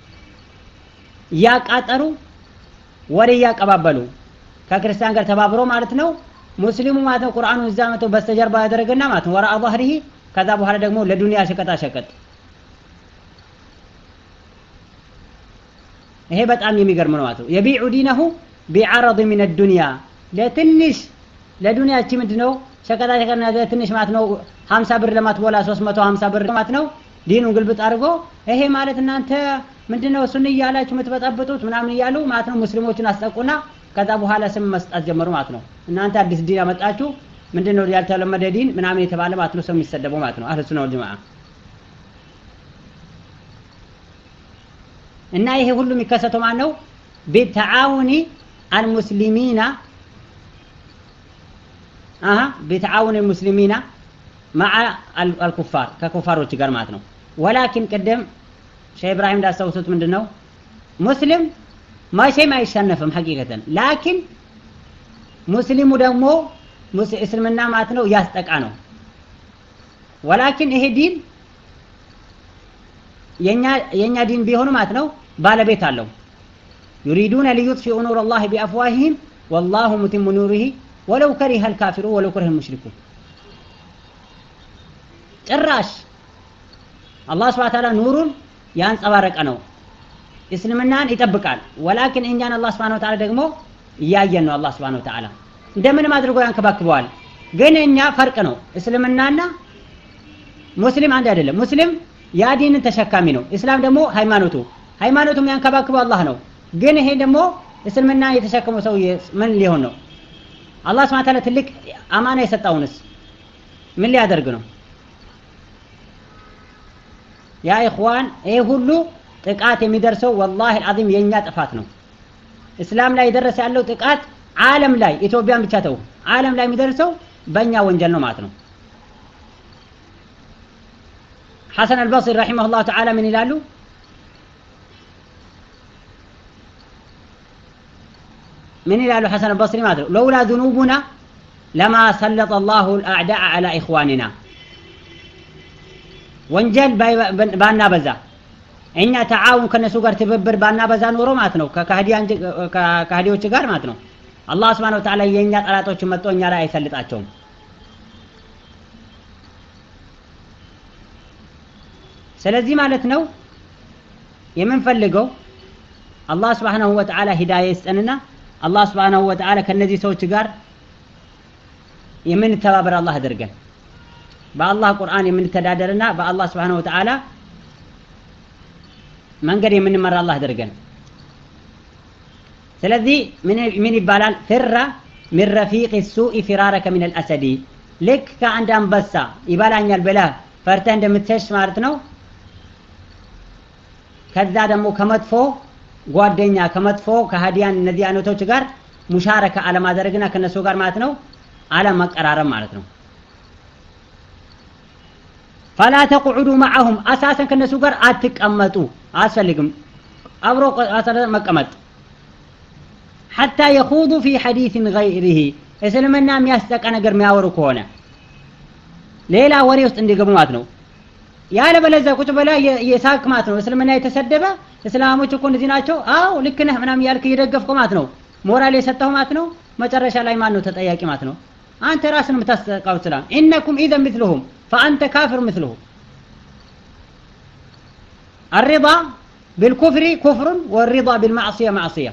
ያቃጠሩ ወሬ ያቀባበሉ ከክርስቲያን ጋር ተባብሮ ማለት ነው ሙስሊሙ ማለት ነው ቁርአኑን እዛመቶ በስተጀርባ ያደረገና ማለት ነው ወራ ظهره ከዛ በኋላ ደግሞ ለዱንያ ሸቀጣ ሸቀጥ ይሄ በጣም የሚገርም ነው ማለት ነው يبيع دينه بعرض من الدنيا ለትንሽ ለዱንያችን ምንድነው ሸቀጣ ሸቀጥ ለትንሽ ማለት ነው ሃምሳ ብር ለማትሞላ ሶስት መቶ ሃምሳ ብር ማለት ነው ዲኑን ግልብጥ አድርጎ ይሄ ማለት እናንተ ምንድነው ሱኒ ያላችሁ የምትበጠብጡት ምናምን ይያሉ ማለት ነው ሙስሊሞችን አስጠቁና ከዛ በኋላ ስም መስጠት ጀመሩ ማለት ነው እናንተ አዲስ ዲን አመጣችሁ ምንድነው ያልተለመደ ዲን ምናምን የተባለ ማለት ነው ሰው የሚሰደበው ማለት ነው አህሉ ሱና ወል ጀማዓ እና ይሄ ሁሉ የሚከሰተው ማለት ነው በተዓውኒ المسلمين اها بتعاون المسلمين مع الكفار ككفاروች ጋር ማለት ነው ولكن قدم شيخ ابراهيم ዳሰውት ምንድነው ሙስሊም ማይሸም አይሸነፍም ሐቂቀተን لكن ሙስሊሙ ደግሞ እስልምና ማለት ነው ያስጠቃ ነው ولكن ይሄ ዲን የኛ የኛ ዲን ቢሆን ማለት ነው ባለቤት አለው يريدون ليطفئوا نور الله بأفواههم والله متم نوره ولو كره الكافرون ولو كره المشركون ጭራሽ አላህ Subhanahu Wa Ta'ala ኑሩን ያንጸባረቀ ነው እስልምናን ይጠብቃል ولكن እኛን አላህ Subhanahu Wa Ta'ala ደግሞ ያያየን ነው አላህ Subhanahu Wa Ta'ala እንደምንም አድርጎ ያንከባክበዋል ግን እኛ ፈርቅ ነው እስልምናና ሙስሊም አንድ አይደለም ሙስሊም ያ ዲንን ተሸካሚ ነው እስላም ደግሞ ሃይማኖቱ ሃይማኖቱም ያንከባክበው አላህ ነው ግን ይሄ ደግሞ እስልምና የተሸከመው ሰው ምን ሊሆን ነው አላህ Subhanahu Wa Ta'ala ትልቅ አማና የሰጣውንስ ምን ሊያደርግ ነው ያ ኢኽዋን ይሄ ሁሉ ጥቃት የሚደርሰው والله العظيم የኛ ጥፋት ነው እስላም ላይ ደረሰ ያለው ጥቃት ዓለም ላይ ኢትዮጵያን ብቻ ተው ዓለም ላይ የሚደርሰው በእኛ ወንጀል ነው ማለት ነው ሐሰን አልበصሪ رحمه الله تعالى ምን ይላሉ من ይላሉ ሐሰን አልበصሪ ማለት ነው لولا ذنوبنا لما سلط الله الاعداء على اخواننا ወንጀል ባና በዛ እኛ ተዓውን ከነሱ ጋር ትብብር ባና በዛ ኖሮ ማለት ነው ከካህዲያን ከካህዲዎች ጋር ማለት ነው አላህ Subhanahu Wa Ta'ala የኛ ጠላቶች መጥቶ እኛ ላይ አይሰልጣቸውም ስለዚህ ማለት ነው የምንፈልገው አላህ Subhanahu Wa Ta'ala ሂዳያ ይስጠንና አላህ Subhanahu Wa Ta'ala ከነዚህ ሰዎች ጋር የምንተባበር አላህ አድርገን በአላህ ቁርአን የምንተዳደርና በአላህ Subhanahu Wa Ta'ala መንገድ የምንመራ አላህ አድርገን ስለዚህ ምን ምን ይባላል ፍራ من رفيق السوء فرارك من الاسد لك ከአንድ አንበሳ ይባላኛል ብለህ ፈርተህ እንደምትሸሽ ማለት ነው ከዛ ደግሞ ከመጥፎ ጓደኛ ከመጥፎ ከሃዲያን እነዚህ አይነቶች ጋር ሙሻረካ አለማድረግና ከነሱ ጋር ማለት ነው አለመቀራረብ ማለት ነው فلا تقعدوا معهم اساسا ከነሱ ጋር አትቀመጡ አስፈልግም አብሮ መቀመጥ حتى يخوضوا في حديث غيره እስልምና የሚያስጠቃ ነገር የሚያወሩ ከሆነ ሌላ ወሬ ውስጥ እንዲገቡ ማለት ነው ያለ በለዛ ቁጭ በላ የሳቅ ማለት ነው እስልምና የተሰደበ እስላሞች እኮ እንደዚህ ናቸው አው ልክ ነህ ምናምን ያልክ እየደገፍከው ማለት ነው ሞራል የሰጠው ማለት ነው መጨረሻ ላይ ማን ነው ተጠያቂ ማለት ነው አንተ ራስን የምታስጠቃው እስላም انكم اذا مثلهم فانت كافر مثله الرضا بالكفر كفر والرضا بالمعصيه معصيه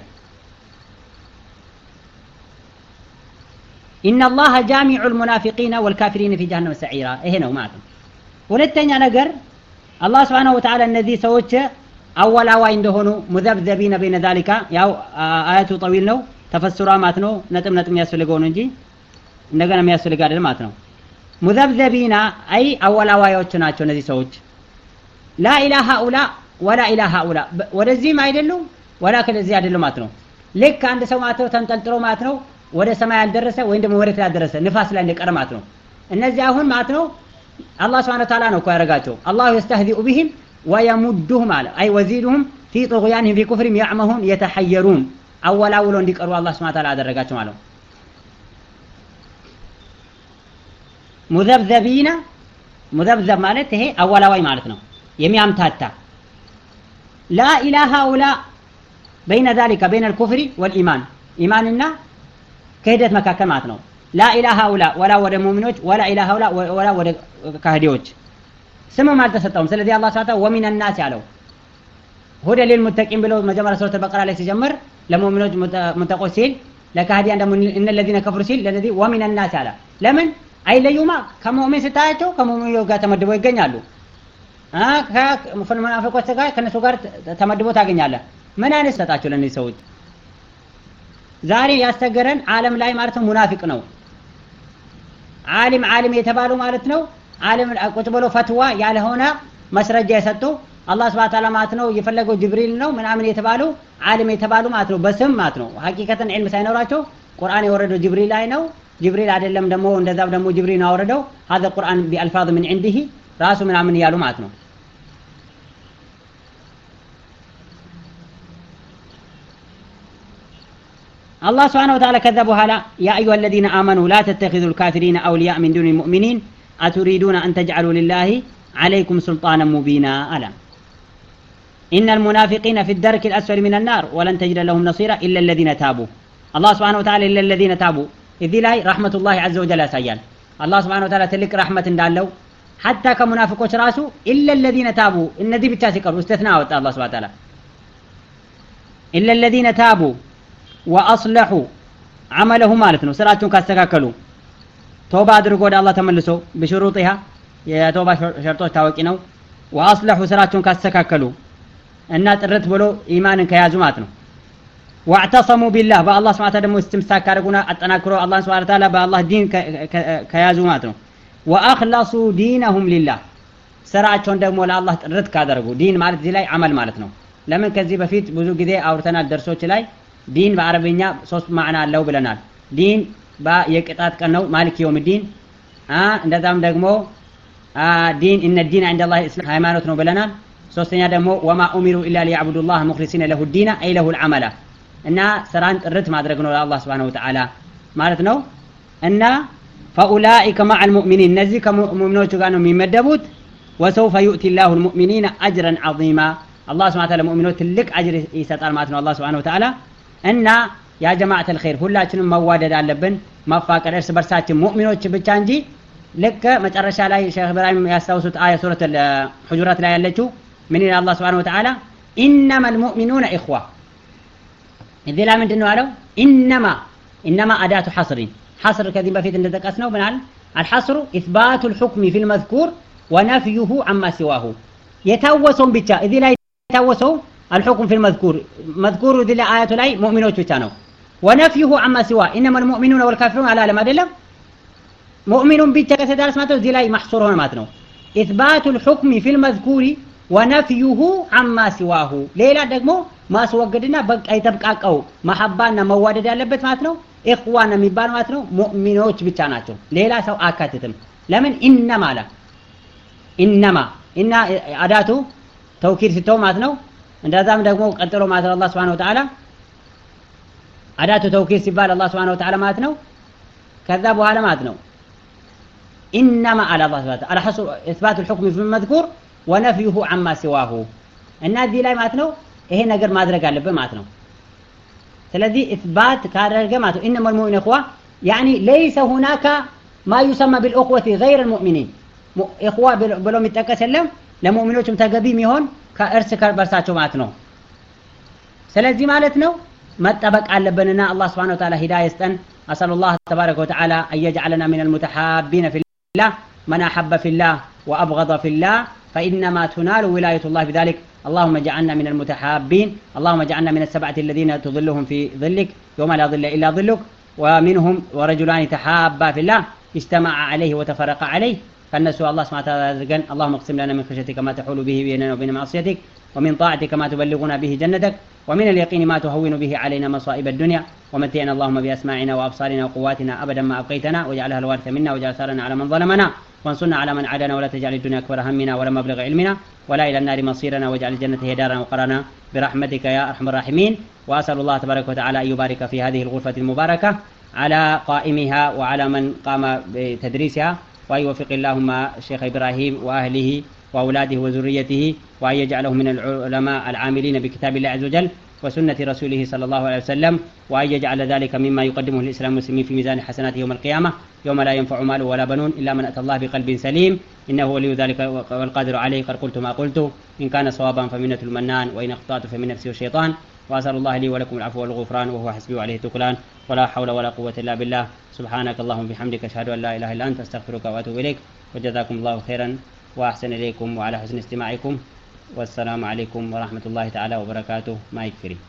ان الله جامع المنافقين والكافرين في جهنم سعيرا ይሄ ነው ማለት ነው ሁለተኛ ነገር አላህ Subhanahu Wa Ta'ala እነዚህ ሰዎች አወላዋይ እንደሆኑ ሙዘብዘቢና በይነ ذلك ያው አያቱ طويل ነው ተፈስሯ ማለት ነው ነጥብ ነጥብ የሚያስፈልገው ነው እንጂ እንደገና የሚያስፈልግ አይደለም ማለት ነው ሙዘብዘቢና አይ አወላዋዮች ናቸው እነዚህ ሰዎች لا اله هؤلاء ولا اله هؤلاء ወደዚህም አይደሉም ወላ ከዚህ አይደሉም ማለት ነው ልክ አንድ ሰው ማለት ነው ተንጠልጥሎ ማለት ነው ወደ ሰማይ ያልደረሰ ወይ ደግሞ ወደ ላይ ያልደረሰ ንፋስ ላይ እንደቀረ ማለት ነው እነዚህ አሁን ማለት ነው الله سبحانه وتعالى ነው ያረጋቸው الله يستهزئ بهم ويمدهم على اي وزيدهم في طغيانهم في كفرهم يعمهون يتحيرون اولا ولو እንዲቀሩ الله سبحانه وتعالى አደረጋቸው ማለት ነው ሙዘብዘቢና ሙዘብዘብ ማለት ይሄ አወላዋይ ማለት ነው የሚያምታታ لا اله هؤلاء بين ذلك بين الكفر والايمان ايماننا كهدت መካከል ማለት ነው لا اله هؤلاء ولا ወደ ሙእሚኖች ولا اله هؤلاء ولا ወደ ካህዲዎች ስሙም አልተሰጠውም ስለዚህ አላህ Subhanahu ومن الناس ያለው هدى للمتقين ብለው መጀመሪያ ሱረቱ በቀራ ላይ ሲጀምር ለሙእሚኖች ሙተቆች ሲል ለካህዲያን ደግሞ ان الذين كفروا ሲል ለዚህ ومن الناس ያለ ለምን አይለዩማ ከሙእሚን ስታያቸው ከሙእሚን ጋር ተመድበው ይገኛሉ አ ከሙናፊቆች ጋር ከነሱ ጋር ተመድቦ ታገኛለህ ምን አይነት ሰጣቸው ለነዚህ ሰዎች ዛሬ ያስተገረን ዓለም ላይ ማለት ነው ሙናፊቅ ነው ዓሊም ዓሊም የተባሉ ማለት ነው ዓሊም ቁጭ ብሎ ፈትዋ ያልሆነ መስረጃ የሰጡ አላህ Subhanahu Ta'ala ማለት ነው የፈለገው ጅብሪል ነው ምናምን የተባሉ ዓሊም የተባሉ ማለት ነው በስም ማለት ነው ሐቂቀተን ዒልም ሳይኖራቸው ቁርአን የወረደው ጅብሪል ላይ ነው ጅብሪል አይደለም ደግሞ እንደዛው ደግሞ ጅብሪል ነው አወረደው هذا القرآن بألفاظ من عنده ራሱ ምናምን ያሉ ማለት ነው الله سبحانه وتعالى كذبوا هلا يا أيها الذين آمنوا لا تتخذوا الكافرين أولياء من دون المؤمنين أتريدون أن تجعلوا لله عليكم سلطانا مبينا ألا إن المنافقين في الدرك الأسفل من النار ولن تجد لهم نصيرا إلا الذين تابوا الله سبحانه وتعالى إلا الذين تابوا إذ لا رحمة الله عز وجل سيال الله سبحانه وتعالى تلك رحمة دالو حتى كمنافقوش راسو إلا الذين تابوا إن دي بتاسكر واستثناء الله سبحانه وتعالى إلا الذين تابوا وأصلحوا عملهم مالتنا سراتهم كاستكاكلوا توبة أدركوا ودى الله تملسوا بشروطها يا توبة شرطوش تاوكينو وأصلحوا سراتهم كاستكاكلوا الناس الرد بلو إيمان كيازماتنا واعتصموا بالله با الله سبحانه وتعالى استمساك كارقونا أتناكروا الله سبحانه وتعالى با الله دين كيازماتنا وأخلصوا دينهم لله سراتهم دموا الله الرد كادرقوا دين مالت زي لاي عمل مالتنا لمن كذب فيت بزو قدي أورتنا الدرسوش لاي دين بعربية صوت معنا لو بلنال دين با يقطعت كنو مالك يوم الدين اه እንደዛም ደግሞ دين ان الدين عند الله الاسلام ሃይማኖት ነው ብለናል ሶስተኛ ደግሞ وما امروا الا ليعبدوا الله مخلصين له الدين اي له العمل እና ስራን ጥርት ማድረግ ነው ለአላህ Subhanahu Wa Ta'ala ማለት ነው እና فاولئك مع المؤمنين እነዚህ ከሙእሚኖቹ ጋር ነው የሚመደቡት وسوف يؤتي الله المؤمنين اجرا عظيما الله Subhanahu Wa Ta'ala ሙእሚኖች ትልቅ አጅር ይሰጣል ማለት ነው አላህ Subhanahu Wa Ta'ala እና ያ ጀማዓት الخير ሁላችንም መዋደድ አለብን ማፋቀር እርስ በርሳችን ሙእሚኖች ብቻ እንጂ ለከ መጨረሻ ላይ ሼህ ኢብራሂም ያስተውሱት አያ ሱረት الحجرات ላይ ያለችው ምን ይላል አላህ Subhanahu Wa Ta'ala انما المؤمنون اخوه እዚህ ላይ ምንድነው አለው انما انما اداه حصر حصر ከዚህ በፊት እንደተጠቀስነው ምናል الحصر اثبات الحكم في المذكور ونفيه عما سواه የታወሰውን ብቻ እዚህ ላይ የታወሰው الحكم في المذكور مذكور ذي الآيات لاي مؤمنون بتانو ونفيه عما سواه إنما المؤمنون والكافرون على ما دلم مؤمن بيتك تدرس ما ذي لاي محصور هنا ماتنو إثبات الحكم في المذكور ونفيه عما سواه ليلا دقمو ما سوقدنا بق أي تبقى أو محبانا موادد ያለበት ማለት ነው إخوانا የሚባል ማለት ነው ሙእሚኖች ብቻ ናቸው ሌላ ሰው አካተተም ለምን إنما لا إنما إن أداته توكيد ستو ማለት ነው እንደዛም ደግሞ ቀጥሎ ማለት አላህ Subhanahu Wa Ta'ala አዳቱ ተውኪድ ሲባል አላህ Subhanahu Wa Ta'ala ማለት ነው ከዛ በኋላ ማለት ነው انما على الله Subhanahu Wa Ta'ala حصر اثبات الحكم في المذكور ونفيه عما سواه እና እዚህ ላይ ማለት ነው ይሄ ነገር ማድረግ አለበት ማለት ነው ስለዚህ اثبات ካደረገ ማለት ነው انما المؤمن اخوه يعني ليس هناك ما يسمى بالاخوه غير المؤمنين اخوه ብሎ የሚጠቀስ የለም ለሙእሚኖችም ተገቢ የሚሆን ከእርስ በርሳቸው ማለት ነው ስለዚህ ማለት ነው መጠበቅ አለብንና አላህ Subhanahu Wa Ta'ala ሂዳያ ይስጠን أسأل الله تبارك وتعالى أن يجعلنا من المتحابين في الله من أحب في الله وأبغض في الله فإنما تنال ولاية الله بذلك اللهم اجعلنا من المتحابين اللهم اجعلنا من السبعة الذين تظلهم في ظلك يوم لا ظل إلا ظلك ومنهم ورجلان تحابا في الله اجتمع عليه وتفرق عليه فالنسوا الله سبحانه وتعالى رزقا اللهم اقسم لنا من خشيتك ما تحول به بيننا وبين معصيتك ومن طاعتك ما تبلغنا به جنتك ومن اليقين ما تهون به علينا مصائب الدنيا ومتعنا اللهم بأسماعنا وأبصارنا وقواتنا أبدا ما أبقيتنا واجعلها الوارث منا واجعل ثارنا على من ظلمنا وانصرنا على من عادانا ولا تجعل الدنيا أكبر همنا ولا مبلغ علمنا ولا إلى النار مصيرنا واجعل الجنة هي دارنا وقرنا برحمتك يا أرحم الراحمين وأسأل الله تبارك وتعالى أن يبارك في هذه الغرفة المباركة على قائمها وعلى من قام بتدريسها وأن يوفق اللهم الشيخ إبراهيم وأهله وأولاده وذريته وأن يجعله من العلماء العاملين بكتاب الله عز وجل وسنة رسوله صلى الله عليه وسلم وأن يجعل ذلك مما يقدمه الإسلام المسلمين في ميزان حسناته يوم القيامة يوم لا ينفع مال ولا بنون إلا من أتى الله بقلب سليم إنه ولي ذلك والقادر عليه قد قلت ما قلت إن كان صوابا فمنة المنان وإن أخطأت فمن نفسي والشيطان وأسأل الله لي ولكم العفو والغفران وهو حسبي وعليه التكلان ولا حول ولا قوة إلا بالله سبحانك اللهم وبحمدك أشهد أن لا إله إلا أنت أستغفرك وأتوب إليك وجزاكم الله خيرا وأحسن إليكم وعلى حسن استماعكم والسلام عليكم ورحمة الله تعالى وبركاته. ما يكفري.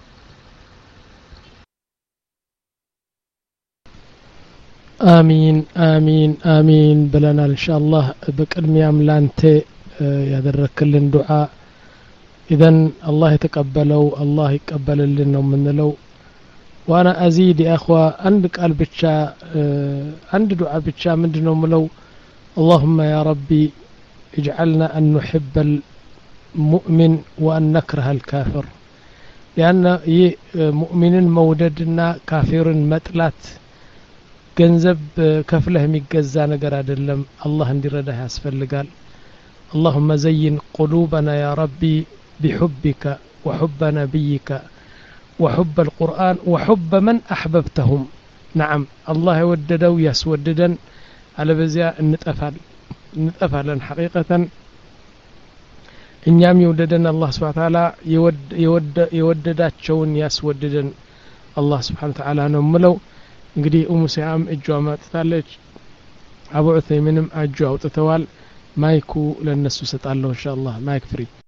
آمين آمين آمين بلنا إن شاء الله بقدميام لانت ያደረክልን ዱዓ إذن الله يتقبله الله يقبل لنا منلو وانا ازيد يا اخوة عندك قلب بتشا عند دعاء بتشا مندنو ملو اللهم يا ربي اجعلنا ان نحب المؤمن وان نكره الكافر لان مؤمن موددنا كافر مطلات ገንዘብ ከፍለህ የሚገዛ ነገር አይደለም አላህ እንዲረዳህ ያስፈልጋል اللهم زين قلوبنا يا ربي بحبك وحب نبيك وحب القرآن وحب من أحببتهم. نعم الله يوددو يسوددن على بزياء نتأفل نتأفل حقيقة إن يام يوددن الله سبحانه وتعالى يود يود يوددات شون يسوددن الله سبحانه وتعالى نملو እንግዲህ ኡሙ ሲያም እጇ ማጥታለች አቡ ዑሰይሚንም እጇ አውጥተዋል ማይኩ ለነሱ ሰጣለሁ ኢንሻአላህ ማይክ ፍሪ